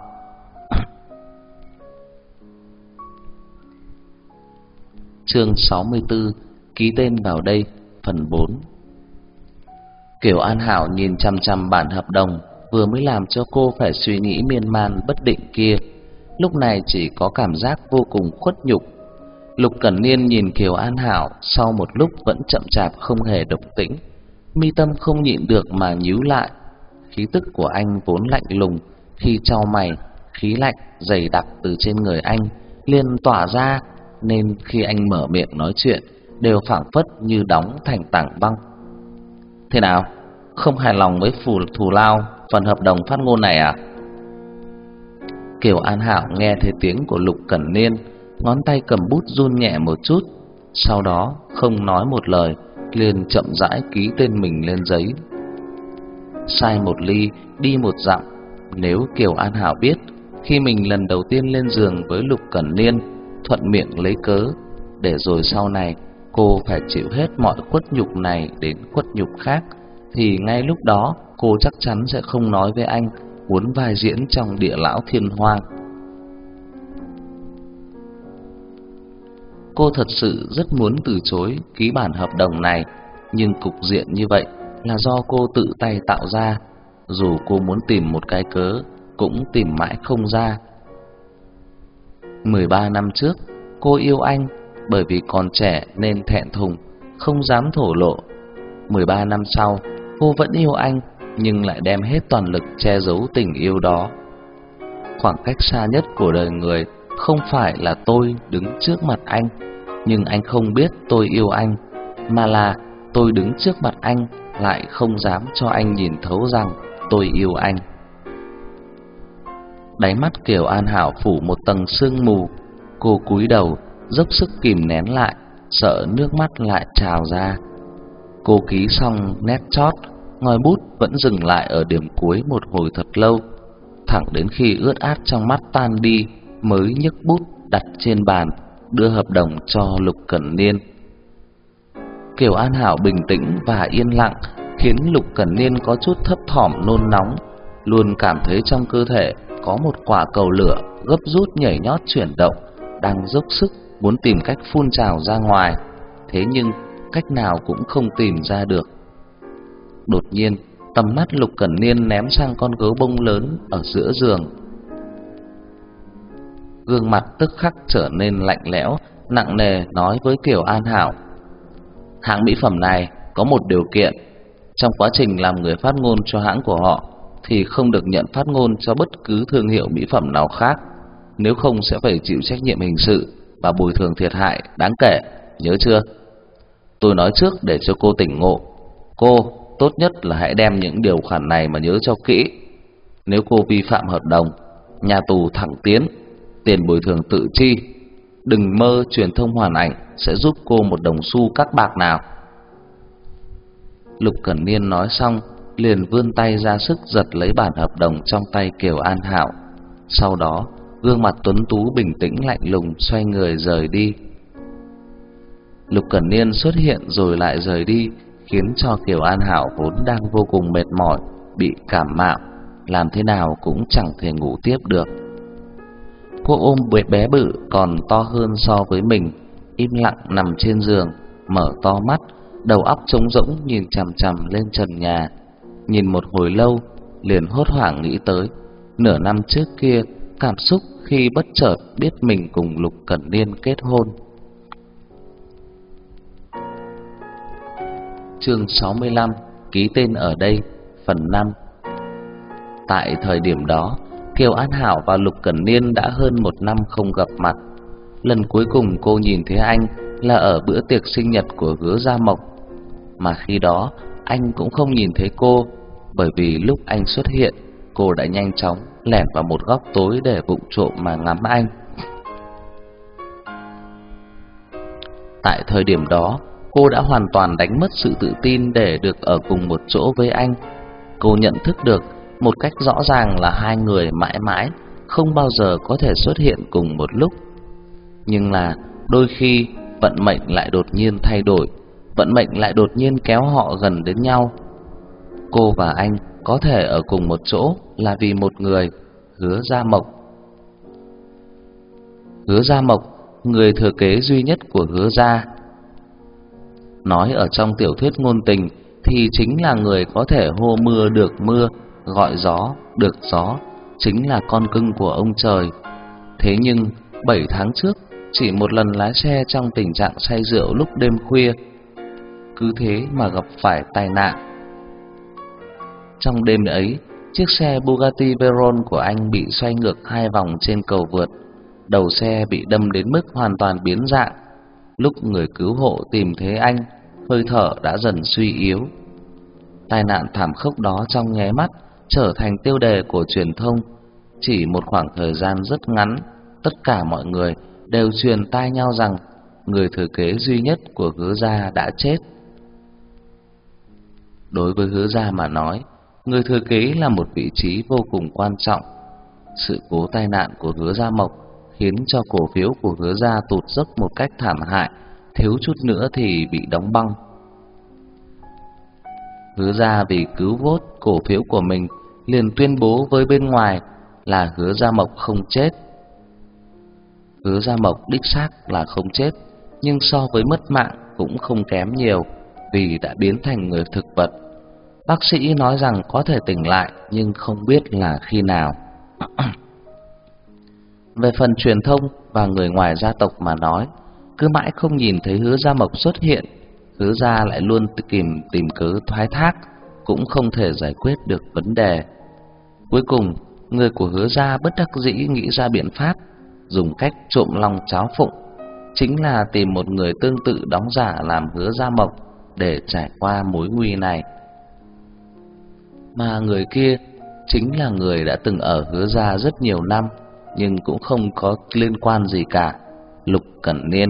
Chương sáu mươi tư, ký tên vào đây, phần bốn. Kiều An Hảo nhìn chằm chằm bản hợp đồng vừa mới làm cho cô phải suy nghĩ miên man bất định kia, lúc này chỉ có cảm giác vô cùng khuất nhục. Lục Cẩn Niên nhìn Kiều An Hảo sau một lúc vẫn chậm chạp không hề động tĩnh, mi tâm không nhịn được mà nhíu lại. Khí tức của anh vốn lạnh lùng, khi chau mày, khí lạnh dày đặc từ trên người anh liền tỏa ra, nên khi anh mở miệng nói chuyện đều phảng phất như đóng thành tảng băng. "Thế nào? Không hài lòng với phù thù lao phần hợp đồng phát ngôn này à?" Kiều An Hảo nghe thấy tiếng của Lục Cẩn Niên, ngón tay cầm bút run nhẹ một chút, sau đó không nói một lời, liền chậm rãi ký tên mình lên giấy. Sai một ly đi một dặm. Nếu Kiều An Hảo biết khi mình lần đầu tiên lên giường với Lục Cẩn Niên thuận miệng lấy cớ, để rồi sau này cô phải chịu hết mọi khuất nhục này đến khuất nhục khác, thì ngay lúc đó cô chắc chắn sẽ không nói với anh muốn vai diễn trong Địa Lão Thiên Hoang. Cô thật sự rất muốn từ chối ký bản hợp đồng này, nhưng cục diện như vậy là do cô tự tay tạo ra. Dù cô muốn tìm một cái cớ cũng tìm mãi không ra. mười ba năm trước, cô yêu anh, bởi vì còn trẻ nên thẹn thùng, không dám thổ lộ. mười ba năm sau, cô vẫn yêu anh, nhưng lại đem hết toàn lực che giấu tình yêu đó. Khoảng cách xa nhất của đời người không phải là tôi đứng trước mặt anh, nhưng anh không biết tôi yêu anh, mà là tôi đứng trước mặt anh lại không dám cho anh nhìn thấu rằng tôi yêu anh. Đáy mắt Kiều An Hảo phủ một tầng sương mù. Cô cúi đầu, dốc sức kìm nén lại, sợ nước mắt lại trào ra. Cô ký xong nét chót, ngòi bút vẫn dừng lại ở điểm cuối một hồi thật lâu, thẳng đến khi ướt át trong mắt tan đi mới nhấc bút đặt trên bàn, đưa hợp đồng cho Lục Cẩn Niên. Kiều An Hảo bình tĩnh và yên lặng khiến Lục Cẩn Niên có chút thấp thỏm nôn nóng, luôn cảm thấy trong cơ thể có một quả cầu lửa gấp rút nhảy nhót chuyển động, đang dốc sức muốn tìm cách phun trào ra ngoài, thế nhưng cách nào cũng không tìm ra được. Đột nhiên, tầm mắt Lục Cẩn Niên ném sang con gấu bông lớn ở giữa giường. Gương mặt tức khắc trở nên lạnh lẽo, nặng nề nói với Kiều An Hảo: hãng mỹ phẩm này có một điều kiện, trong quá trình làm người phát ngôn cho hãng của họ thì không được nhận phát ngôn cho bất cứ thương hiệu mỹ phẩm nào khác, nếu không sẽ phải chịu trách nhiệm hình sự và bồi thường thiệt hại đáng kể, nhớ chưa? Tôi nói trước để cho cô tỉnh ngộ. Cô tốt nhất là hãy đem những điều khoản này mà nhớ cho kỹ. Nếu cô vi phạm hợp đồng, nhà tù thẳng tiến, tiền bồi thường tự chi. Đừng mơ truyền thông hoàn ảnh sẽ giúp cô một đồng xu các bạc nào. Lục Cẩn Niên nói xong, liền vươn tay ra sức giật lấy bản hợp đồng trong tay Kiều An Hảo. Sau đó, gương mặt tuấn tú bình tĩnh lạnh lùng xoay người rời đi. Lục Cẩn Niên xuất hiện rồi lại rời đi, khiến cho Kiều An Hảo vốn đang vô cùng mệt mỏi, bị cảm mạo, làm thế nào cũng chẳng thể ngủ tiếp được. Cô ôm bé bé bự còn to hơn so với mình, im lặng nằm trên giường, mở to mắt, đầu óc trống rỗng nhìn chằm chằm lên trần nhà. Nhìn một hồi lâu, liền hốt hoảng nghĩ tới nửa năm trước kia cảm xúc khi bất chợt biết mình cùng Lục Cẩn Niên kết hôn. Chương sáu mươi lăm, ký tên ở đây, phần năm. Tại thời điểm đó, Kiều An Hảo và Lục Cẩn Niên đã hơn một năm không gặp mặt. Lần cuối cùng cô nhìn thấy anh là ở bữa tiệc sinh nhật của Hứa Gia Mộc, mà khi đó anh cũng không nhìn thấy cô, bởi vì lúc anh xuất hiện, cô đã nhanh chóng lẻn vào một góc tối để vụng trộm mà ngắm anh. Tại thời điểm đó, cô đã hoàn toàn đánh mất sự tự tin để được ở cùng một chỗ với anh. Cô nhận thức được một cách rõ ràng là hai người mãi mãi không bao giờ có thể xuất hiện cùng một lúc. Nhưng là đôi khi vận mệnh lại đột nhiên thay đổi, vận mệnh lại đột nhiên kéo họ gần đến nhau. Cô và anh có thể ở cùng một chỗ là vì một người, Hứa Gia Mộc. Hứa Gia Mộc, người thừa kế duy nhất của Hứa gia. Nói ở trong tiểu thuyết ngôn tình thì chính là người có thể hô mưa được mưa, gọi gió được gió, chính là con cưng của ông trời. Thế nhưng bảy tháng trước, chỉ một lần lái xe trong tình trạng say rượu lúc đêm khuya, cứ thế mà gặp phải tai nạn. Trong đêm ấy, chiếc xe Bugatti Veyron của anh bị xoay ngược hai vòng trên cầu vượt, đầu xe bị đâm đến mức hoàn toàn biến dạng. Lúc người cứu hộ tìm thấy anh, hơi thở đã dần suy yếu. Tai nạn thảm khốc đó trong nháy mắt trở thành tiêu đề của truyền thông. Chỉ một khoảng thời gian rất ngắn, tất cả mọi người đều truyền tai nhau rằng người thừa kế duy nhất của Hứa gia đã chết. Đối với Hứa gia mà nói, người thừa kế là một vị trí vô cùng quan trọng. Sự cố tai nạn của Hứa Gia Mộc khiến cho cổ phiếu của Hứa gia tụt dốc một cách thảm hại, thiếu chút nữa thì bị đóng băng. Hứa gia vì cứu vớt cổ phiếu của mình liền tuyên bố với bên ngoài là Hứa Gia Mộc không chết. Hứa Gia Mộc đích xác là không chết, nhưng so với mất mạng cũng không kém nhiều, vì đã biến thành người thực vật. Bác sĩ nói rằng có thể tỉnh lại nhưng không biết là khi nào. Về phần truyền thông và người ngoài gia tộc mà nói, cứ mãi không nhìn thấy Hứa Gia Mộc xuất hiện, Hứa gia lại luôn tìm tìm cớ thoái thác, cũng không thể giải quyết được vấn đề. Cuối cùng, người của Hứa gia bất đắc dĩ nghĩ ra biện pháp, dùng cách trộm long cháo phụng, chính là tìm một người tương tự đóng giả làm Hứa Gia Mộc để trải qua mối nguy này. Mà người kia chính là người đã từng ở Hứa gia rất nhiều năm, nhưng cũng không có liên quan gì cả, Lục Cẩn Niên.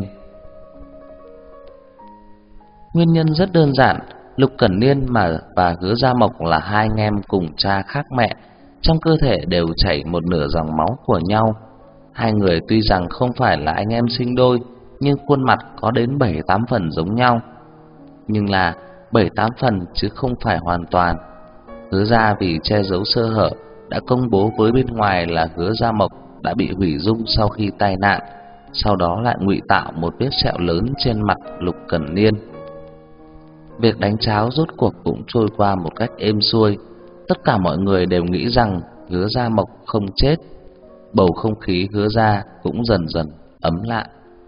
Nguyên nhân rất đơn giản, Lục Cẩn Niên mà và Hứa Gia Mộc là hai anh em cùng cha khác mẹ, trong cơ thể đều chảy một nửa dòng máu của nhau. Hai người tuy rằng không phải là anh em sinh đôi, nhưng khuôn mặt có đến bảy tám phần giống nhau. Nhưng là bảy tám phần chứ không phải hoàn toàn. Hứa gia vì che giấu sơ hở đã công bố với bên ngoài là Hứa Gia Mộc đã bị hủy dung sau khi tai nạn, sau đó lại ngụy tạo một vết sẹo lớn trên mặt Lục Cẩn Niên. Việc đánh cháo rốt cuộc cũng trôi qua một cách êm xuôi. Tất cả mọi người đều nghĩ rằng Hứa Gia Mộc không chết. Bầu không khí Hứa gia cũng dần dần ấm lại.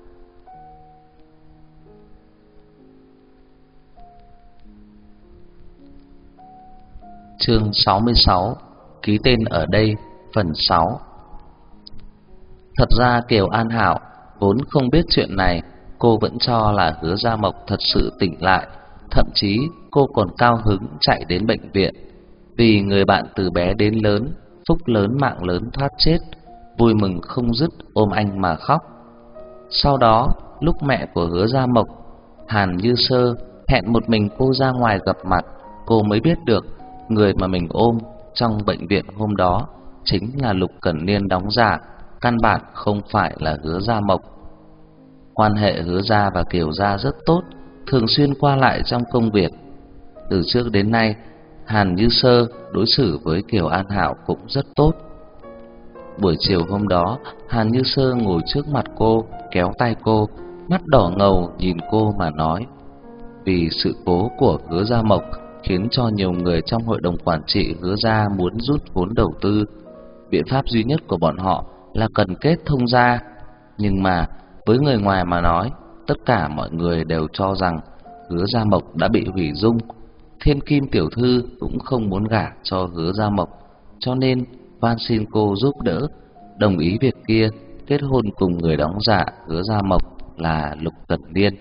Chương sáu mươi sáu, ký tên ở đây, phần sáu. Thật ra Kiều An Hảo vốn không biết chuyện này, cô vẫn cho là Hứa Gia Mộc thật sự tỉnh lại, thậm chí cô còn cao hứng chạy đến bệnh viện. Vì người bạn từ bé đến lớn, phúc lớn mạng lớn thoát chết, vui mừng không dứt ôm anh mà khóc. Sau đó, lúc mẹ của Hứa Gia Mộc, Hàn Như Sơ, hẹn một mình cô ra ngoài gặp mặt, cô mới biết được người mà mình ôm trong bệnh viện hôm đó chính là Lục Cẩn Niên đóng giả, căn bản không phải là Hứa Gia Mộc. Quan hệ Hứa gia và Kiều gia rất tốt, thường xuyên qua lại trong công việc. Từ trước đến nay, Hàn Như Sơ đối xử với Kiều An Hảo cũng rất tốt. Buổi chiều hôm đó, Hàn Như Sơ ngồi trước mặt cô, kéo tay cô, mắt đỏ ngầu nhìn cô mà nói: vì sự cố của Hứa Gia Mộc khiến cho nhiều người trong hội đồng quản trị Hứa gia muốn rút vốn đầu tư. Biện pháp duy nhất của bọn họ là cần kết thông gia. Nhưng mà với người ngoài mà nói, tất cả mọi người đều cho rằng Hứa Gia Mộc đã bị hủy dung. Thiên Kim tiểu thư cũng không muốn gả cho Hứa Gia Mộc, cho nên van xin cô giúp đỡ, đồng ý việc kia, kết hôn cùng người đóng giả Hứa Gia Mộc là Lục Cẩn Niên.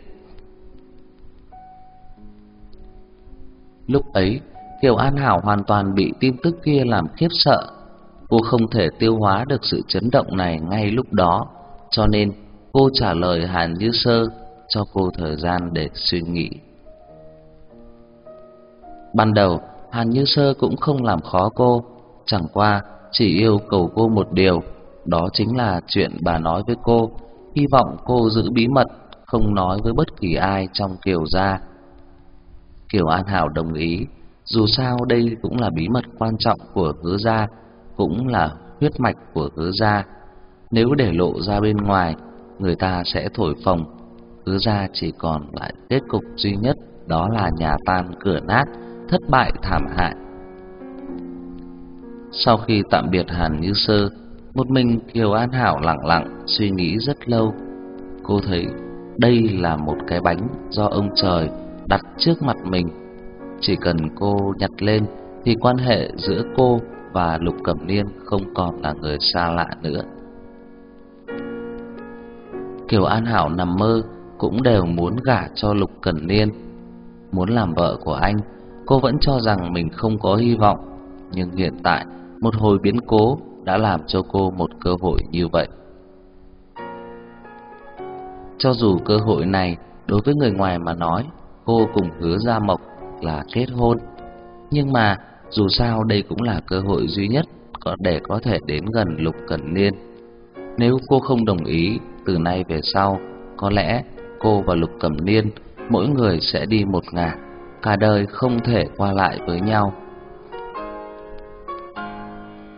Lúc ấy, Kiều An Hảo hoàn toàn bị tin tức kia làm khiếp sợ. Cô không thể tiêu hóa được sự chấn động này ngay lúc đó, cho nên cô trả lời Hàn Như Sơ, cho cô thời gian để suy nghĩ. Ban đầu, Hàn Như Sơ cũng không làm khó cô, chẳng qua chỉ yêu cầu cô một điều, đó chính là chuyện bà nói với cô, hy vọng cô giữ bí mật, không nói với bất kỳ ai trong Kiều gia. Kiều An Hảo đồng ý, dù sao đây cũng là bí mật quan trọng của Hứa gia, cũng là huyết mạch của Hứa gia. Nếu để lộ ra bên ngoài, người ta sẽ thổi phồng, Hứa gia chỉ còn lại kết cục duy nhất, đó là nhà tan cửa nát, thất bại thảm hại. Sau khi tạm biệt Hàn Như Sơ, một mình Kiều An Hảo lặng lặng suy nghĩ rất lâu. Cô thấy đây là một cái bánh do ông trời đặt trước mặt mình, chỉ cần cô nhặt lên thì quan hệ giữa cô và Lục Cẩm Niên không còn là người xa lạ nữa. Kiều An Hảo nằm mơ cũng đều muốn gả cho Lục Cẩn Niên, muốn làm vợ của anh. Cô vẫn cho rằng mình không có hy vọng, nhưng hiện tại một hồi biến cố đã làm cho cô một cơ hội như vậy. Cho dù cơ hội này đối với người ngoài mà nói, cô cùng Hứa Gia Mộc là kết hôn, nhưng mà dù sao đây cũng là cơ hội duy nhất có để có thể đến gần Lục Cẩn Niên. Nếu cô không đồng ý, từ nay về sau có lẽ cô và Lục Cẩm Niên mỗi người sẽ đi một ngả, cả đời không thể qua lại với nhau.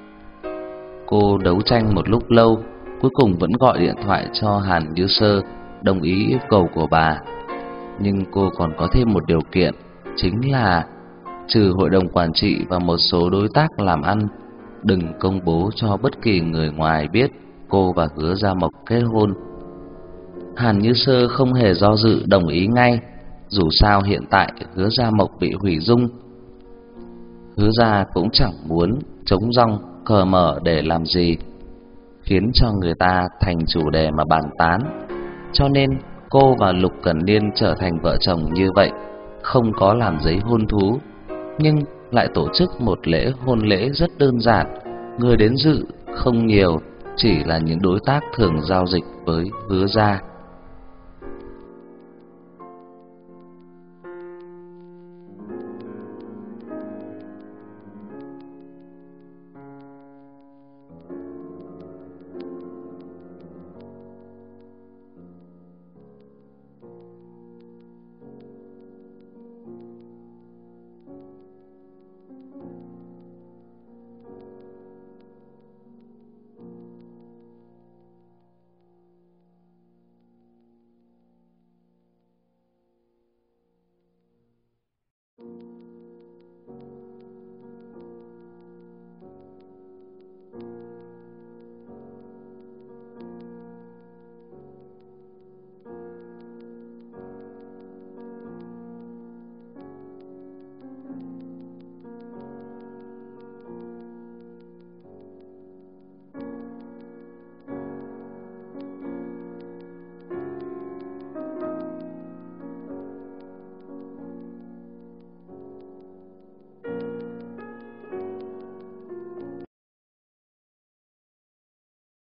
Cô đấu tranh một lúc lâu, cuối cùng vẫn gọi điện thoại cho Hàn Như Sơ, đồng ý yêu cầu của bà. Nhưng cô còn có thêm một điều kiện, chính là trừ hội đồng quản trị và một số đối tác làm ăn, đừng công bố cho bất kỳ người ngoài biết cô và Hứa Gia Mộc kết hôn. Hàn Như Sơ không hề do dự đồng ý ngay, dù sao hiện tại Hứa Gia Mộc bị hủy dung. Hứa Gia cũng chẳng muốn trống rong cờ mở để làm gì, khiến cho người ta thành chủ đề mà bàn tán. Cho nên cô và Lục Cẩn Niên trở thành vợ chồng như vậy, không có làm giấy hôn thú, nhưng lại tổ chức một lễ hôn lễ rất đơn giản. Người đến dự không nhiều, chỉ là những đối tác thường giao dịch với Hứa Gia.